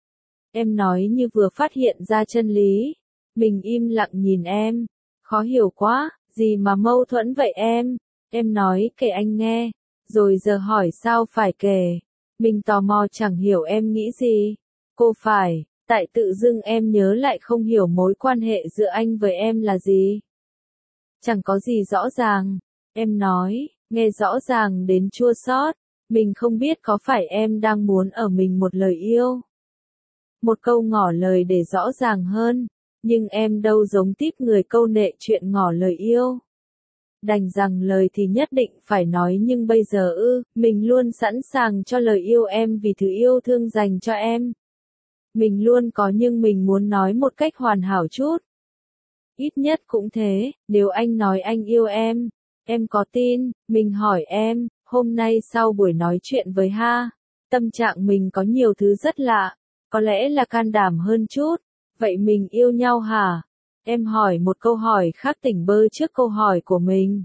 Em nói như vừa phát hiện ra chân lý. Mình im lặng nhìn em. Khó hiểu quá, gì mà mâu thuẫn vậy em? Em nói kể anh nghe, rồi giờ hỏi sao phải kể. Mình tò mò chẳng hiểu em nghĩ gì. Cô phải, tại tự dưng em nhớ lại không hiểu mối quan hệ giữa anh với em là gì. Chẳng có gì rõ ràng. Em nói, nghe rõ ràng đến chua xót. Mình không biết có phải em đang muốn ở mình một lời yêu. Một câu ngỏ lời để rõ ràng hơn. Nhưng em đâu giống tiếp người câu nệ chuyện ngỏ lời yêu. Đành rằng lời thì nhất định phải nói nhưng bây giờ ư, mình luôn sẵn sàng cho lời yêu em vì thứ yêu thương dành cho em. Mình luôn có nhưng mình muốn nói một cách hoàn hảo chút. Ít nhất cũng thế, nếu anh nói anh yêu em, em có tin, mình hỏi em, hôm nay sau buổi nói chuyện với Ha, tâm trạng mình có nhiều thứ rất lạ, có lẽ là can đảm hơn chút, vậy mình yêu nhau hả? Em hỏi một câu hỏi khác tỉnh bơ trước câu hỏi của mình.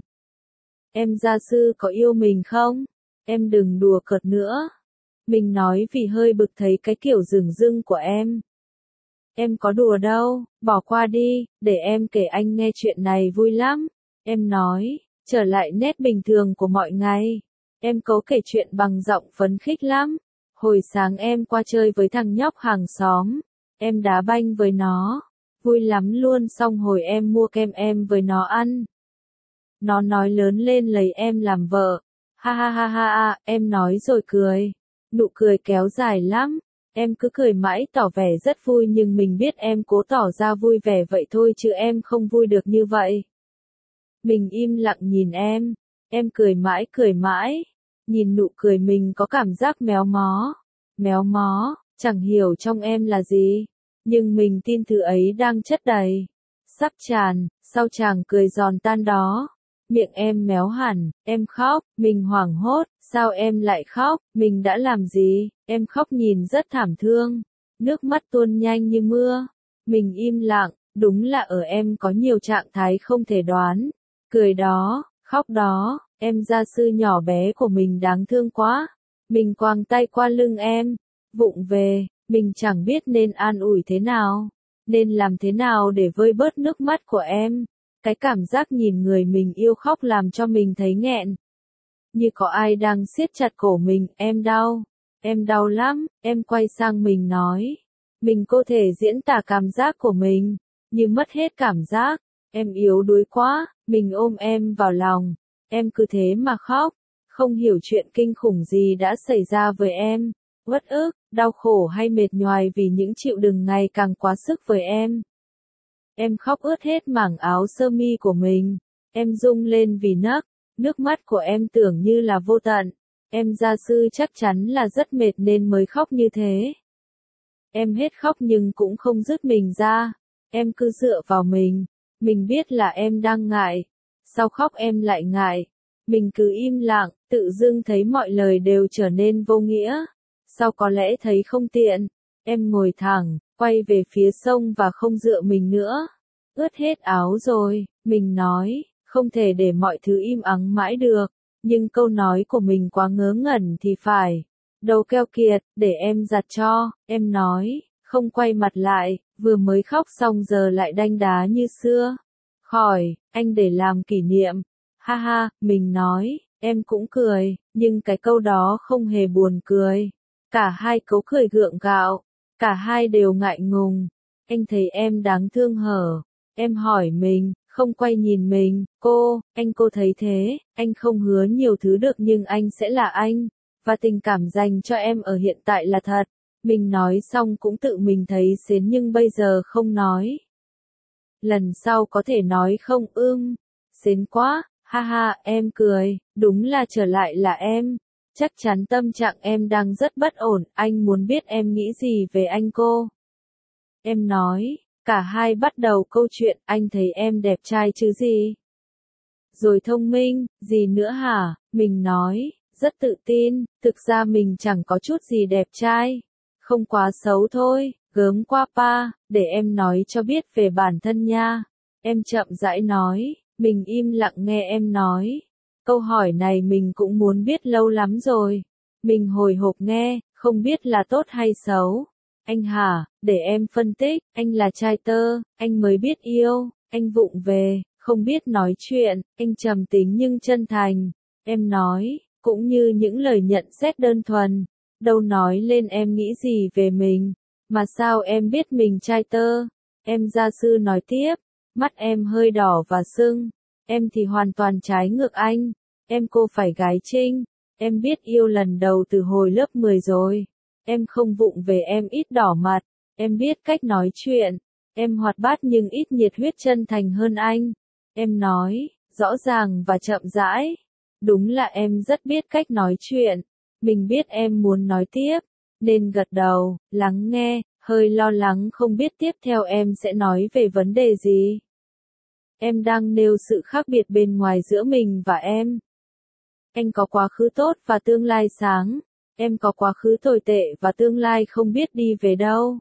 Em gia sư có yêu mình không? Em đừng đùa cợt nữa. Mình nói vì hơi bực thấy cái kiểu dửng dưng của em. Em có đùa đâu, bỏ qua đi, để em kể anh nghe chuyện này vui lắm. Em nói, trở lại nét bình thường của mọi ngày. Em cố kể chuyện bằng giọng phấn khích lắm. Hồi sáng em qua chơi với thằng nhóc hàng xóm. Em đá banh với nó. Vui lắm luôn, xong hồi em mua kem em với nó ăn. Nó nói lớn lên lấy em làm vợ. Ha ha ha ha ha, em nói rồi cười. Nụ cười kéo dài lắm. Em cứ cười mãi tỏ vẻ rất vui nhưng mình biết em cố tỏ ra vui vẻ vậy thôi chứ em không vui được như vậy. Mình im lặng nhìn em. Em cười mãi cười mãi. Nhìn nụ cười mình có cảm giác méo mó. Méo mó, chẳng hiểu trong em là gì. Nhưng mình tin thứ ấy đang chất đầy. Sắp tràn, sau chàng cười giòn tan đó. Miệng em méo hẳn, em khóc, mình hoảng hốt, sao em lại khóc, mình đã làm gì, em khóc nhìn rất thảm thương. Nước mắt tuôn nhanh như mưa. Mình im lặng, đúng là ở em có nhiều trạng thái không thể đoán. Cười đó, khóc đó, em gia sư nhỏ bé của mình đáng thương quá. Mình quàng tay qua lưng em, vụng về, mình chẳng biết nên an ủi thế nào, nên làm thế nào để vơi bớt nước mắt của em. Cái cảm giác nhìn người mình yêu khóc làm cho mình thấy nghẹn. Như có ai đang siết chặt cổ mình, em đau, em đau lắm, em quay sang mình nói. Mình có thể diễn tả cảm giác của mình, như mất hết cảm giác, em yếu đuối quá, mình ôm em vào lòng, em cứ thế mà khóc, không hiểu chuyện kinh khủng gì đã xảy ra với em, uất ức, đau khổ hay mệt nhoài vì những chịu đựng ngày càng quá sức với em. Em khóc ướt hết mảng áo sơ mi của mình, em rung lên vì nấc, nước mắt của em tưởng như là vô tận, em gia sư chắc chắn là rất mệt nên mới khóc như thế. Em hết khóc nhưng cũng không dứt mình ra, em cứ dựa vào mình, mình biết là em đang ngại, sau khóc em lại ngại, mình cứ im lặng, tự dưng thấy mọi lời đều trở nên vô nghĩa, sau có lẽ thấy không tiện, em ngồi thẳng, quay về phía sông và không dựa mình nữa. Ướt hết áo rồi, mình nói, không thể để mọi thứ im ắng mãi được, nhưng câu nói của mình quá ngớ ngẩn thì phải. Đầu keo kiệt, để em giặt cho, em nói, không quay mặt lại, vừa mới khóc xong giờ lại đanh đá như xưa. Khỏi, anh để làm kỷ niệm. Ha ha, mình nói, em cũng cười, nhưng cái câu đó không hề buồn cười. Cả hai cấu cười gượng gạo, cả hai đều ngại ngùng. Anh thấy em đáng thương hở. Em hỏi mình, không quay nhìn mình, cô, anh cô thấy thế, anh không hứa nhiều thứ được nhưng anh sẽ là anh. Và tình cảm dành cho em ở hiện tại là thật. Mình nói xong cũng tự mình thấy xến nhưng bây giờ không nói. Lần sau có thể nói không ưm. Xến quá, ha ha, em cười, đúng là trở lại là em. Chắc chắn tâm trạng em đang rất bất ổn, anh muốn biết em nghĩ gì về anh cô. Em nói, cả hai bắt đầu câu chuyện, anh thấy em đẹp trai chứ gì. Rồi thông minh, gì nữa hả, mình nói. Rất tự tin, thực ra mình chẳng có chút gì đẹp trai. Không quá xấu thôi, gớm qua pa, để em nói cho biết về bản thân nha. Em chậm rãi nói, mình im lặng nghe em nói. Câu hỏi này mình cũng muốn biết lâu lắm rồi. Mình hồi hộp nghe, không biết là tốt hay xấu. Anh hả, để em phân tích, anh là trai tơ, anh mới biết yêu, anh vụng về, không biết nói chuyện, anh trầm tính nhưng chân thành. Em nói. Cũng như những lời nhận xét đơn thuần, đâu nói lên em nghĩ gì về mình, mà sao em biết mình trai tơ, em gia sư nói tiếp, mắt em hơi đỏ và sưng, em thì hoàn toàn trái ngược anh, em cô phải gái trinh, em biết yêu lần đầu từ hồi lớp mười rồi, em không vụng về em ít đỏ mặt, em biết cách nói chuyện, em hoạt bát nhưng ít nhiệt huyết chân thành hơn anh, em nói, rõ ràng và chậm rãi. Đúng là em rất biết cách nói chuyện. Mình biết em muốn nói tiếp, nên gật đầu, lắng nghe, hơi lo lắng không biết tiếp theo em sẽ nói về vấn đề gì. Em đang nêu sự khác biệt bên ngoài giữa mình và em. Anh có quá khứ tốt và tương lai sáng. Em có quá khứ tồi tệ và tương lai không biết đi về đâu.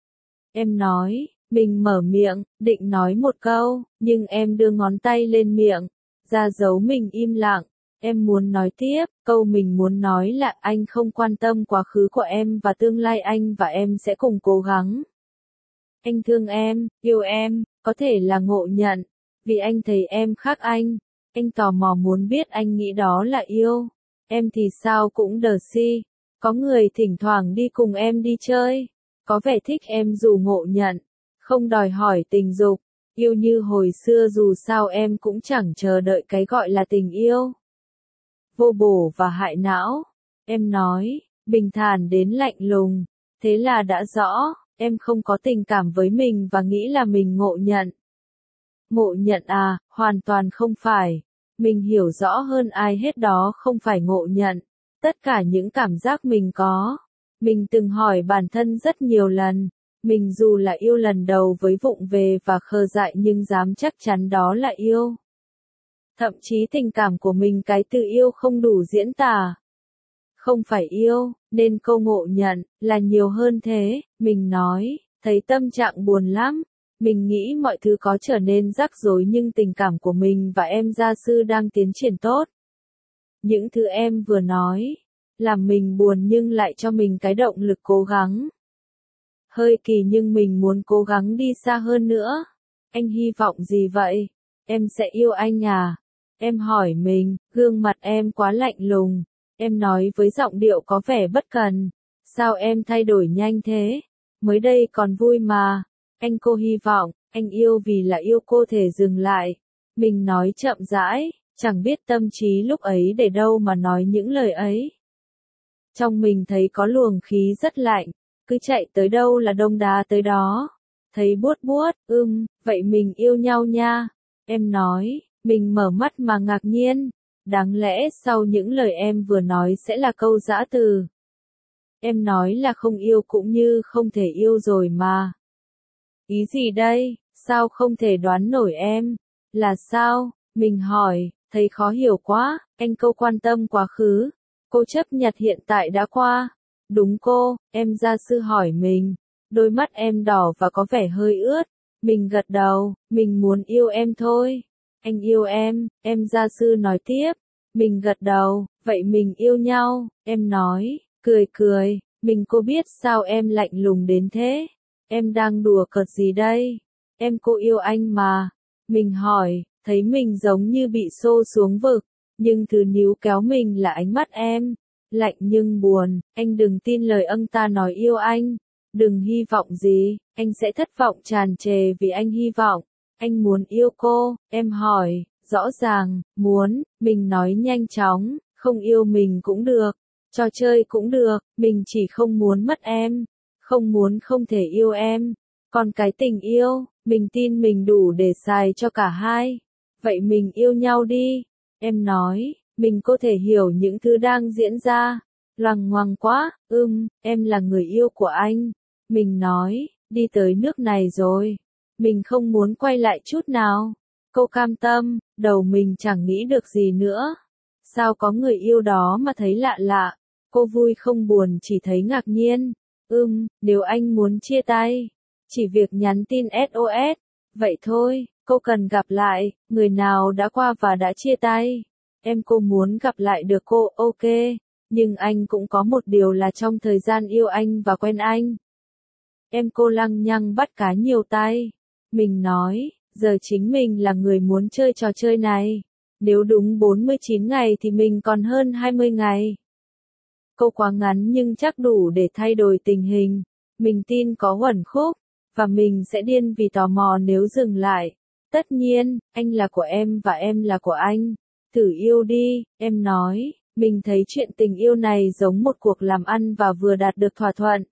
Em nói, mình mở miệng, định nói một câu, nhưng em đưa ngón tay lên miệng, ra dấu mình im lặng. Em muốn nói tiếp, câu mình muốn nói là anh không quan tâm quá khứ của em và tương lai anh và em sẽ cùng cố gắng. Anh thương em, yêu em, có thể là ngộ nhận, vì anh thấy em khác anh. Anh tò mò muốn biết anh nghĩ đó là yêu. Em thì sao cũng đờ si. Có người thỉnh thoảng đi cùng em đi chơi. Có vẻ thích em dù ngộ nhận. Không đòi hỏi tình dục. Yêu như hồi xưa dù sao em cũng chẳng chờ đợi cái gọi là tình yêu. Vô bổ và hại não. Em nói, bình thản đến lạnh lùng. Thế là đã rõ, em không có tình cảm với mình và nghĩ là mình ngộ nhận. Ngộ nhận à, hoàn toàn không phải. Mình hiểu rõ hơn ai hết đó không phải ngộ nhận. Tất cả những cảm giác mình có. Mình từng hỏi bản thân rất nhiều lần. Mình dù là yêu lần đầu với vụng về và khờ dại nhưng dám chắc chắn đó là yêu. Thậm chí tình cảm của mình cái từ yêu không đủ diễn tả. Không phải yêu, nên câu ngộ nhận, là nhiều hơn thế, mình nói, thấy tâm trạng buồn lắm. Mình nghĩ mọi thứ có trở nên rắc rối nhưng tình cảm của mình và em gia sư đang tiến triển tốt. Những thứ em vừa nói, làm mình buồn nhưng lại cho mình cái động lực cố gắng. Hơi kỳ nhưng mình muốn cố gắng đi xa hơn nữa. Anh hy vọng gì vậy? Em sẽ yêu anh à? Em hỏi mình, gương mặt em quá lạnh lùng. Em nói với giọng điệu có vẻ bất cần. Sao em thay đổi nhanh thế? Mới đây còn vui mà. Anh cô hy vọng, anh yêu vì là yêu cô thể dừng lại. Mình nói chậm rãi, chẳng biết tâm trí lúc ấy để đâu mà nói những lời ấy. Trong mình thấy có luồng khí rất lạnh, cứ chạy tới đâu là đông đá tới đó. Thấy buốt buốt, ưm, vậy mình yêu nhau nha. Em nói, mình mở mắt mà ngạc nhiên. Đáng lẽ sau những lời em vừa nói sẽ là câu giã từ. Em nói là không yêu cũng như không thể yêu rồi mà. Ý gì đây, sao không thể đoán nổi em? Là sao? Mình hỏi, thấy khó hiểu quá, anh câu quan tâm quá khứ. Cô chấp nhận hiện tại đã qua. Đúng cô, em gia sư hỏi mình. Đôi mắt em đỏ và có vẻ hơi ướt. Mình gật đầu, mình muốn yêu em thôi. Anh yêu em, em gia sư nói tiếp. Mình gật đầu, vậy mình yêu nhau, em nói, cười cười, mình cô biết sao em lạnh lùng đến thế. Em đang đùa cợt gì đây? Em cô yêu anh mà. Mình hỏi, thấy mình giống như bị xô xuống vực, nhưng thứ níu kéo mình là ánh mắt em. Lạnh nhưng buồn, anh đừng tin lời ông ta nói yêu anh. Đừng hy vọng gì, anh sẽ thất vọng tràn trề vì anh hy vọng. Anh muốn yêu cô, em hỏi, rõ ràng, muốn, mình nói nhanh chóng, không yêu mình cũng được, trò chơi cũng được, mình chỉ không muốn mất em, không muốn không thể yêu em. Còn cái tình yêu, mình tin mình đủ để xài cho cả hai. Vậy mình yêu nhau đi. Em nói, mình có thể hiểu những thứ đang diễn ra. Loằng ngoằng quá, ưm, em là người yêu của anh. Mình nói, đi tới nước này rồi. Mình không muốn quay lại chút nào. Cô cam tâm, đầu mình chẳng nghĩ được gì nữa. Sao có người yêu đó mà thấy lạ lạ. Cô vui không buồn chỉ thấy ngạc nhiên. Ừm, nếu anh muốn chia tay, chỉ việc nhắn tin ét ô ét. Vậy thôi, cô cần gặp lại, người nào đã qua và đã chia tay. Em cô muốn gặp lại được cô, ok. Nhưng anh cũng có một điều là trong thời gian yêu anh và quen anh. Em cô lăng nhăng bắt cá nhiều tay. Mình nói, giờ chính mình là người muốn chơi trò chơi này. Nếu đúng bốn mươi chín ngày thì mình còn hơn hai mươi ngày. Câu quá ngắn nhưng chắc đủ để thay đổi tình hình. Mình tin có uẩn khúc, và mình sẽ điên vì tò mò nếu dừng lại. Tất nhiên, anh là của em và em là của anh. Thử yêu đi, em nói. Mình thấy chuyện tình yêu này giống một cuộc làm ăn và vừa đạt được thỏa thuận.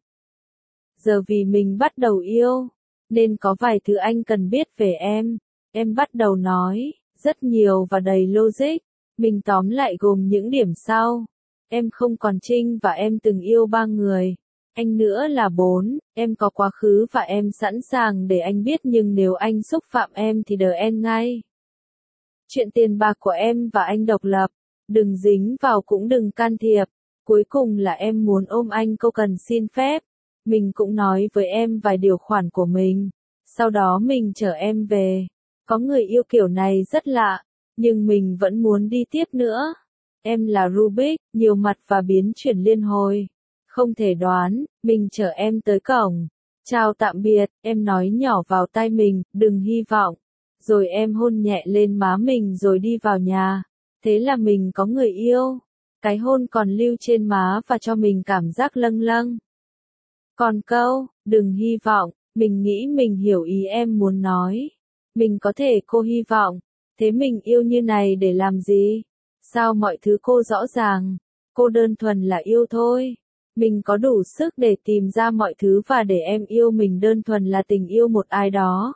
Giờ vì mình bắt đầu yêu, nên có vài thứ anh cần biết về em. Em bắt đầu nói, rất nhiều và đầy logic. Mình tóm lại gồm những điểm sau. Em không còn Trinh và em từng yêu ba người. Anh nữa là bốn, em có quá khứ và em sẵn sàng để anh biết nhưng nếu anh xúc phạm em thì đờ en ngay. Chuyện tiền bạc của em và anh độc lập. Đừng dính vào cũng đừng can thiệp. Cuối cùng là em muốn ôm anh cô cần xin phép. Mình cũng nói với em vài điều khoản của mình. Sau đó mình chở em về. Có người yêu kiểu này rất lạ. Nhưng mình vẫn muốn đi tiếp nữa. Em là Rubik, nhiều mặt và biến chuyển liên hồi. Không thể đoán, mình chở em tới cổng. Chào tạm biệt, em nói nhỏ vào tai mình, đừng hy vọng. Rồi em hôn nhẹ lên má mình rồi đi vào nhà. Thế là mình có người yêu. Cái hôn còn lưu trên má và cho mình cảm giác lâng lâng. Còn câu, đừng hy vọng, mình nghĩ mình hiểu ý em muốn nói. Mình có thể cô hy vọng. Thế mình yêu như này để làm gì? Sao mọi thứ cô rõ ràng? Cô đơn thuần là yêu thôi. Mình có đủ sức để tìm ra mọi thứ và để em yêu mình đơn thuần là tình yêu một ai đó.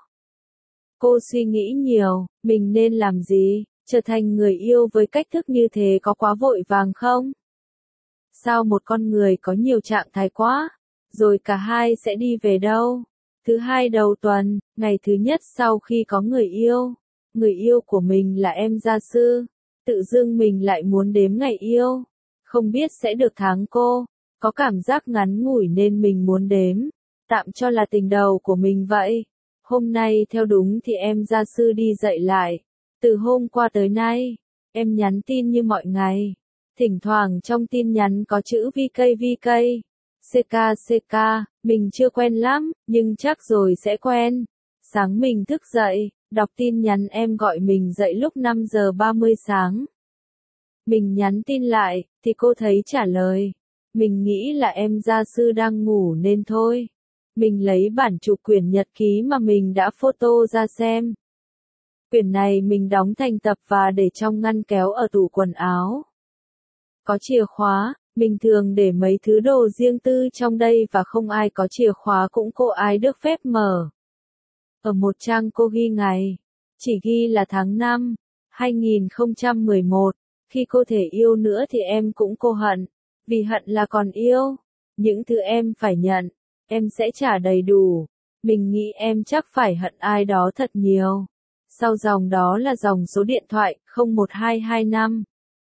Cô suy nghĩ nhiều, mình nên làm gì, trở thành người yêu với cách thức như thế có quá vội vàng không? Sao một con người có nhiều trạng thái quá, rồi cả hai sẽ đi về đâu? Thứ hai đầu tuần, ngày thứ nhất sau khi có người yêu, người yêu của mình là em gia sư, tự dưng mình lại muốn đếm ngày yêu, không biết sẽ được tháng cô, có cảm giác ngắn ngủi nên mình muốn đếm, tạm cho là tình đầu của mình vậy. Hôm nay theo đúng thì em gia sư đi dậy lại, từ hôm qua tới nay, em nhắn tin như mọi ngày, thỉnh thoảng trong tin nhắn có chữ vê ca vê ca. xê ca xê ca, mình chưa quen lắm, nhưng chắc rồi sẽ quen. Sáng mình thức dậy, đọc tin nhắn em gọi mình dậy lúc năm giờ ba mươi sáng. Mình nhắn tin lại, thì cô thấy trả lời. Mình nghĩ là em gia sư đang ngủ nên thôi. Mình lấy bản chụp quyển nhật ký mà mình đã photo ra xem. Quyển này mình đóng thành tập và để trong ngăn kéo ở tủ quần áo. Có chìa khóa. Mình thường để mấy thứ đồ riêng tư trong đây và không ai có chìa khóa cũng cô ai được phép mở. Ở một trang cô ghi ngày, chỉ ghi là tháng năm, hai nghìn không trăm mười một, khi cô thể yêu nữa thì em cũng cô hận, vì hận là còn yêu. Những thứ em phải nhận, em sẽ trả đầy đủ. Mình nghĩ em chắc phải hận ai đó thật nhiều. Sau dòng đó là dòng số điện thoại không một hai hai năm.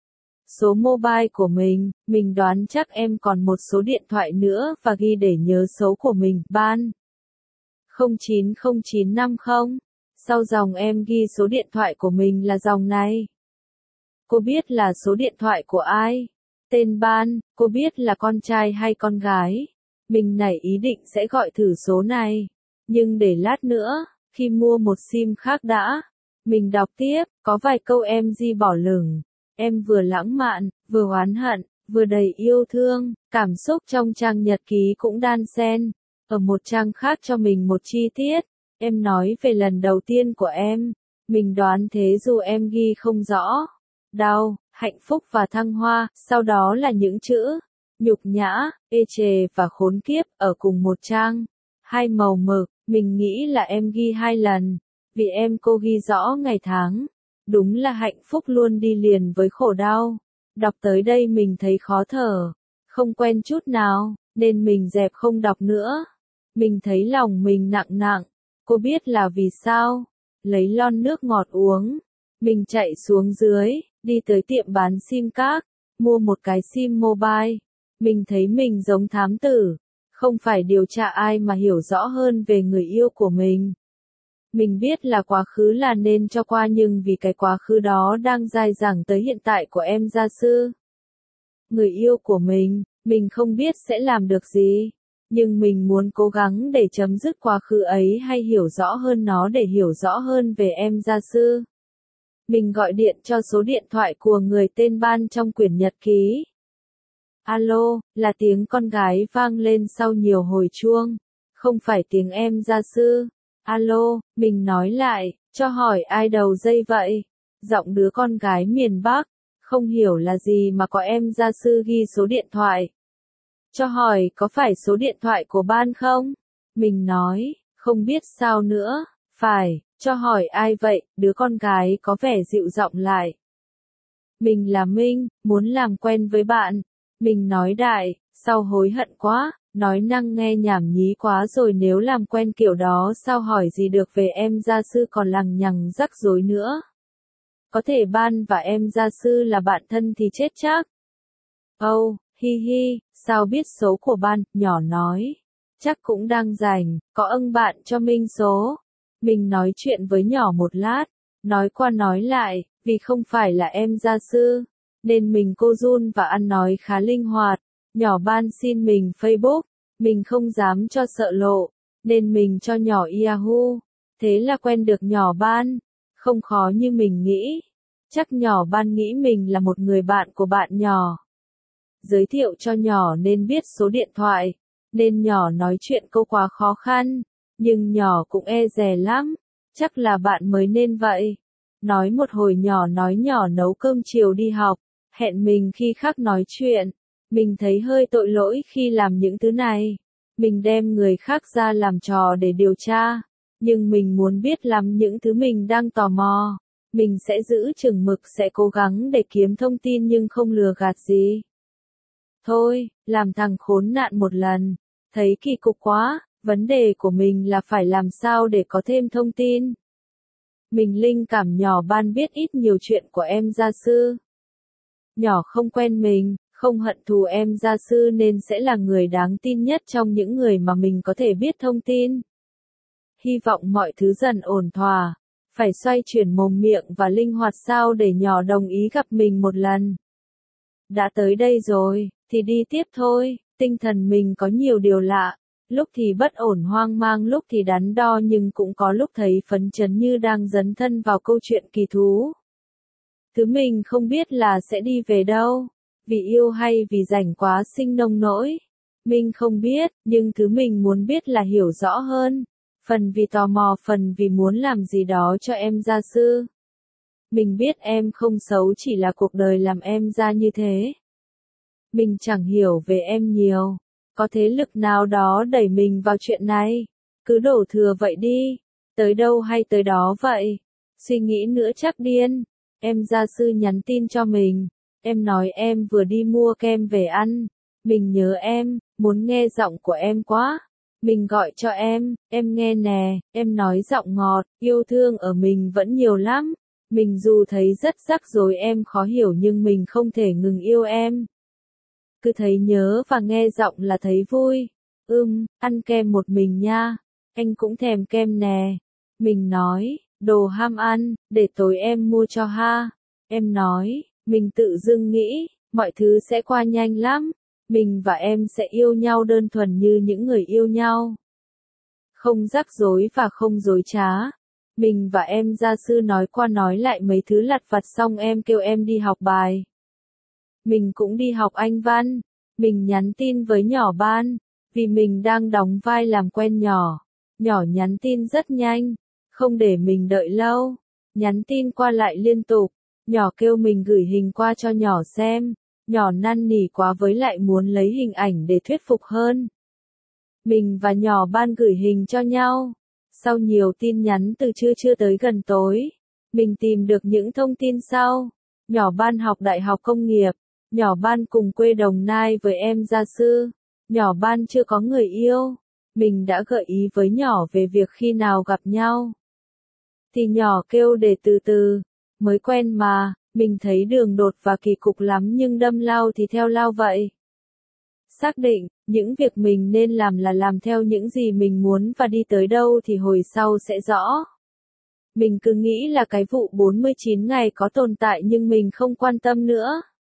Số mobile của mình, mình đoán chắc em còn một số điện thoại nữa và ghi để nhớ số của mình, ban không chín không chín năm không. Sau dòng em ghi số điện thoại của mình là dòng này. Cô biết là số điện thoại của ai? Tên ban, cô biết là con trai hay con gái? Mình nảy ý định sẽ gọi thử số này. Nhưng để lát nữa, khi mua một sim khác đã. Mình đọc tiếp, có vài câu em di bỏ lửng. Em vừa lãng mạn, vừa oán hận, vừa đầy yêu thương, cảm xúc trong trang nhật ký cũng đan xen. Ở một trang khác cho mình một chi tiết, em nói về lần đầu tiên của em. Mình đoán thế dù em ghi không rõ. Đau, hạnh phúc và thăng hoa, sau đó là những chữ nhục nhã, ê chề và khốn kiếp ở cùng một trang. Hai màu mực, mình nghĩ là em ghi hai lần, vì em cô ghi rõ ngày tháng. Đúng là hạnh phúc luôn đi liền với khổ đau. Đọc tới đây mình thấy khó thở, không quen chút nào, nên mình dẹp không đọc nữa. Mình thấy lòng mình nặng nặng, cô biết là vì sao? Lấy lon nước ngọt uống. Mình chạy xuống dưới, đi tới tiệm bán sim card, mua một cái sim mobile. Mình thấy mình giống thám tử, không phải điều tra ai mà hiểu rõ hơn về người yêu của mình. Mình biết là quá khứ là nên cho qua nhưng vì cái quá khứ đó đang dai dẳng tới hiện tại của em gia sư. Người yêu của mình, mình không biết sẽ làm được gì. Nhưng mình muốn cố gắng để chấm dứt quá khứ ấy hay hiểu rõ hơn nó để hiểu rõ hơn về em gia sư. Mình gọi điện cho số điện thoại của người tên ban trong quyển nhật ký. Alo, là tiếng con gái vang lên sau nhiều hồi chuông. Không phải tiếng em gia sư. Alo, mình nói lại, cho hỏi ai đầu dây vậy? Giọng đứa con gái miền Bắc, không hiểu là gì mà có em gia sư ghi số điện thoại. Cho hỏi có phải số điện thoại của ban không? Mình nói, không biết sao nữa, phải, cho hỏi ai vậy, đứa con gái có vẻ dịu giọng lại. Mình là Minh, muốn làm quen với bạn. Mình nói đại, sau hối hận quá. Nói năng nghe nhảm nhí quá rồi nếu làm quen kiểu đó sao hỏi gì được về em gia sư còn lằng nhằng rắc rối nữa. Có thể ban và em gia sư là bạn thân thì chết chắc. Oh, hi hi, sao biết số của ban, nhỏ nói. Chắc cũng đang rảnh, có ưng bạn cho Minh số. Mình nói chuyện với nhỏ một lát, nói qua nói lại, vì không phải là em gia sư, nên mình cô run và ăn nói khá linh hoạt. Nhỏ ban xin mình Facebook. Mình không dám cho sợ lộ, nên mình cho nhỏ Yahoo. Thế là quen được nhỏ ban. Không khó như mình nghĩ. Chắc nhỏ ban nghĩ mình là một người bạn của bạn nhỏ. Giới thiệu cho nhỏ nên biết số điện thoại. Nên nhỏ nói chuyện câu quá khó khăn. Nhưng nhỏ cũng e dè lắm. Chắc là bạn mới nên vậy. Nói một hồi nhỏ nói nhỏ nấu cơm chiều đi học. Hẹn mình khi khác nói chuyện. Mình thấy hơi tội lỗi khi làm những thứ này. Mình đem người khác ra làm trò để điều tra. Nhưng mình muốn biết lắm những thứ mình đang tò mò. Mình sẽ giữ chừng mực, sẽ cố gắng để kiếm thông tin nhưng không lừa gạt gì. Thôi, làm thằng khốn nạn một lần. Thấy kỳ cục quá, vấn đề của mình là phải làm sao để có thêm thông tin. Mình linh cảm nhỏ ban biết ít nhiều chuyện của em gia sư. Nhỏ không quen mình, không hận thù em gia sư nên sẽ là người đáng tin nhất trong những người mà mình có thể biết thông tin. Hy vọng mọi thứ dần ổn thỏa. Phải xoay chuyển mồm miệng và linh hoạt sao để nhỏ đồng ý gặp mình một lần. Đã tới đây rồi, thì đi tiếp thôi. Tinh thần mình có nhiều điều lạ. Lúc thì bất ổn hoang mang, lúc thì đắn đo, nhưng cũng có lúc thấy phấn chấn như đang dấn thân vào câu chuyện kỳ thú. Thứ mình không biết là sẽ đi về đâu. Vì yêu hay vì rảnh quá sinh nông nỗi. Mình không biết, nhưng thứ mình muốn biết là hiểu rõ hơn. Phần vì tò mò, phần vì muốn làm gì đó cho em gia sư. Mình biết em không xấu, chỉ là cuộc đời làm em ra như thế. Mình chẳng hiểu về em nhiều. Có thế lực nào đó đẩy mình vào chuyện này. Cứ đổ thừa vậy đi. Tới đâu hay tới đó vậy. Suy nghĩ nữa chắc điên. Em gia sư nhắn tin cho mình. Em nói em vừa đi mua kem về ăn. Mình nhớ em, muốn nghe giọng của em quá. Mình gọi cho em, em nghe nè, em nói giọng ngọt, yêu thương ở mình vẫn nhiều lắm. Mình dù thấy rất rắc rối, em khó hiểu, nhưng mình không thể ngừng yêu em. Cứ thấy nhớ và nghe giọng là thấy vui. Ừm, ăn kem một mình nha. Anh cũng thèm kem nè. Mình nói, đồ ham ăn, để tối em mua cho ha. Em nói, mình tự dưng nghĩ, mọi thứ sẽ qua nhanh lắm. Mình và em sẽ yêu nhau đơn thuần như những người yêu nhau. Không rắc rối và không dối trá. Mình và em gia sư nói qua nói lại mấy thứ lặt vặt xong em kêu em đi học bài. Mình cũng đi học Anh văn. Mình nhắn tin với nhỏ ban. Vì mình đang đóng vai làm quen nhỏ. Nhỏ nhắn tin rất nhanh. Không để mình đợi lâu. Nhắn tin qua lại liên tục. Nhỏ kêu mình gửi hình qua cho nhỏ xem. Nhỏ năn nỉ quá với lại muốn lấy hình ảnh để thuyết phục hơn. Mình và nhỏ ban gửi hình cho nhau. Sau nhiều tin nhắn từ trưa trưa tới gần tối, mình tìm được những thông tin sau. Nhỏ ban học đại học công nghiệp. Nhỏ ban cùng quê Đồng Nai với em gia sư. Nhỏ ban chưa có người yêu. Mình đã gợi ý với nhỏ về việc khi nào gặp nhau. Thì nhỏ kêu để từ từ. Mới quen mà. Mình thấy đường đột và kỳ cục lắm, nhưng đâm lao thì theo lao vậy. Xác định, những việc mình nên làm là làm theo những gì mình muốn và đi tới đâu thì hồi sau sẽ rõ. Mình cứ nghĩ là cái vụ bốn mươi chín ngày có tồn tại nhưng mình không quan tâm nữa.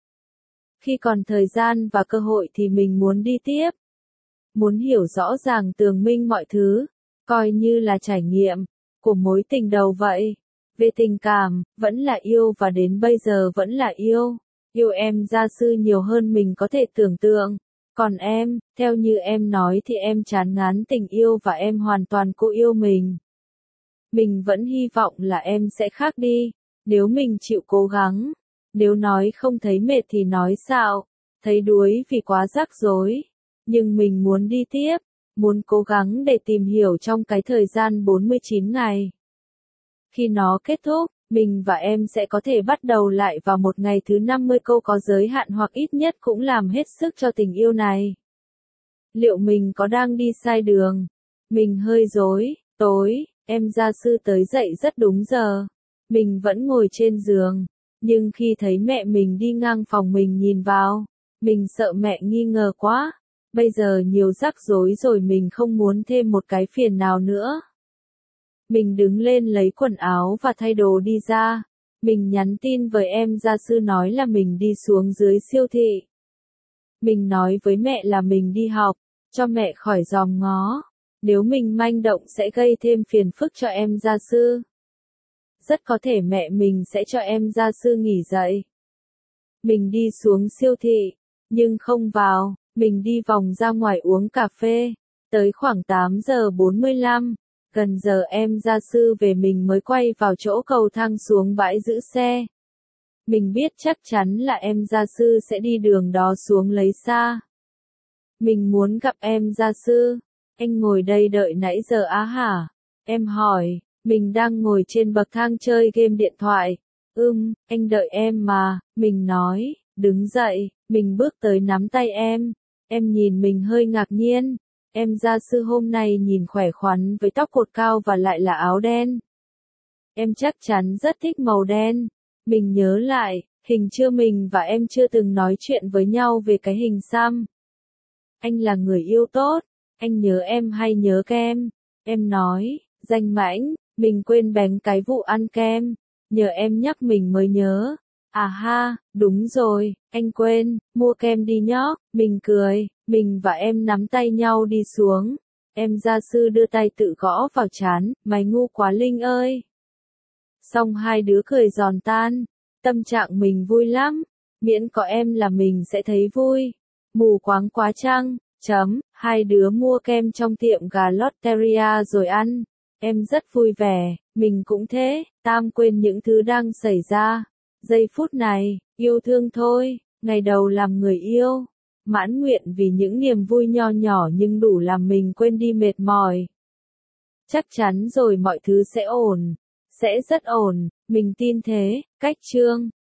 Khi còn thời gian và cơ hội thì mình muốn đi tiếp. Muốn hiểu rõ ràng tường minh mọi thứ, coi như là trải nghiệm của mối tình đầu vậy. Về tình cảm, vẫn là yêu và đến bây giờ vẫn là yêu. Yêu em gia sư nhiều hơn mình có thể tưởng tượng. Còn em, theo như em nói thì em chán ngán tình yêu và em hoàn toàn cô yêu mình. Mình vẫn hy vọng là em sẽ khác đi. Nếu mình chịu cố gắng. Nếu nói không thấy mệt thì nói xạo. Thấy đuối vì quá rắc rối. Nhưng mình muốn đi tiếp. Muốn cố gắng để tìm hiểu trong cái thời gian bốn mươi chín ngày. Khi nó kết thúc, mình và em sẽ có thể bắt đầu lại vào một ngày thứ năm mươi, câu có giới hạn hoặc ít nhất cũng làm hết sức cho tình yêu này. Liệu mình có đang đi sai đường? Mình hơi rối. Tối, em gia sư tới dậy rất đúng giờ. Mình vẫn ngồi trên giường. Nhưng khi thấy mẹ mình đi ngang phòng mình nhìn vào, mình sợ mẹ nghi ngờ quá. Bây giờ nhiều rắc rối rồi, mình không muốn thêm một cái phiền nào nữa. Mình đứng lên lấy quần áo và thay đồ đi ra. Mình nhắn tin với em gia sư nói là mình đi xuống dưới siêu thị. Mình nói với mẹ là mình đi học, cho mẹ khỏi dòm ngó. Nếu mình manh động sẽ gây thêm phiền phức cho em gia sư. Rất có thể mẹ mình sẽ cho em gia sư nghỉ dậy. Mình đi xuống siêu thị, nhưng không vào. Mình đi vòng ra ngoài uống cà phê. Tới khoảng tám giờ bốn mươi lăm. Gần giờ em gia sư về mình mới quay vào chỗ cầu thang xuống bãi giữ xe. Mình biết chắc chắn là em gia sư sẽ đi đường đó xuống lấy xa. Mình muốn gặp em gia sư. Anh ngồi đây đợi nãy giờ á hả? Em hỏi, mình đang ngồi trên bậc thang chơi game điện thoại. Ừm, anh đợi em mà, mình nói, đứng dậy, mình bước tới nắm tay em. Em nhìn mình hơi ngạc nhiên. Em gia sư hôm nay nhìn khỏe khoắn với tóc cột cao và lại là áo đen. Em chắc chắn rất thích màu đen. Mình nhớ lại, hình chưa mình và em chưa từng nói chuyện với nhau về cái hình xăm. Anh là người yêu tốt, anh nhớ em hay nhớ kem. Em nói, danh mãnh, mình quên bén cái vụ ăn kem. Nhờ em nhắc mình mới nhớ. À ha, đúng rồi, anh quên, mua kem đi nhóc. Mình cười, mình và em nắm tay nhau đi xuống. Em gia sư đưa tay tự gõ vào trán, mày ngu quá Linh ơi. Xong hai đứa cười giòn tan. Tâm trạng mình vui lắm. Miễn có em là mình sẽ thấy vui. Mù quáng quá chăng? Chấm, hai đứa mua kem trong tiệm gà Lotteria rồi ăn. Em rất vui vẻ, mình cũng thế, Tam quên những thứ đang xảy ra. Giây phút này, yêu thương thôi, ngày đầu làm người yêu. Mãn nguyện vì những niềm vui nho nhỏ nhưng đủ làm mình quên đi mệt mỏi. Chắc chắn rồi mọi thứ sẽ ổn. Sẽ rất ổn, mình tin thế. Cách chương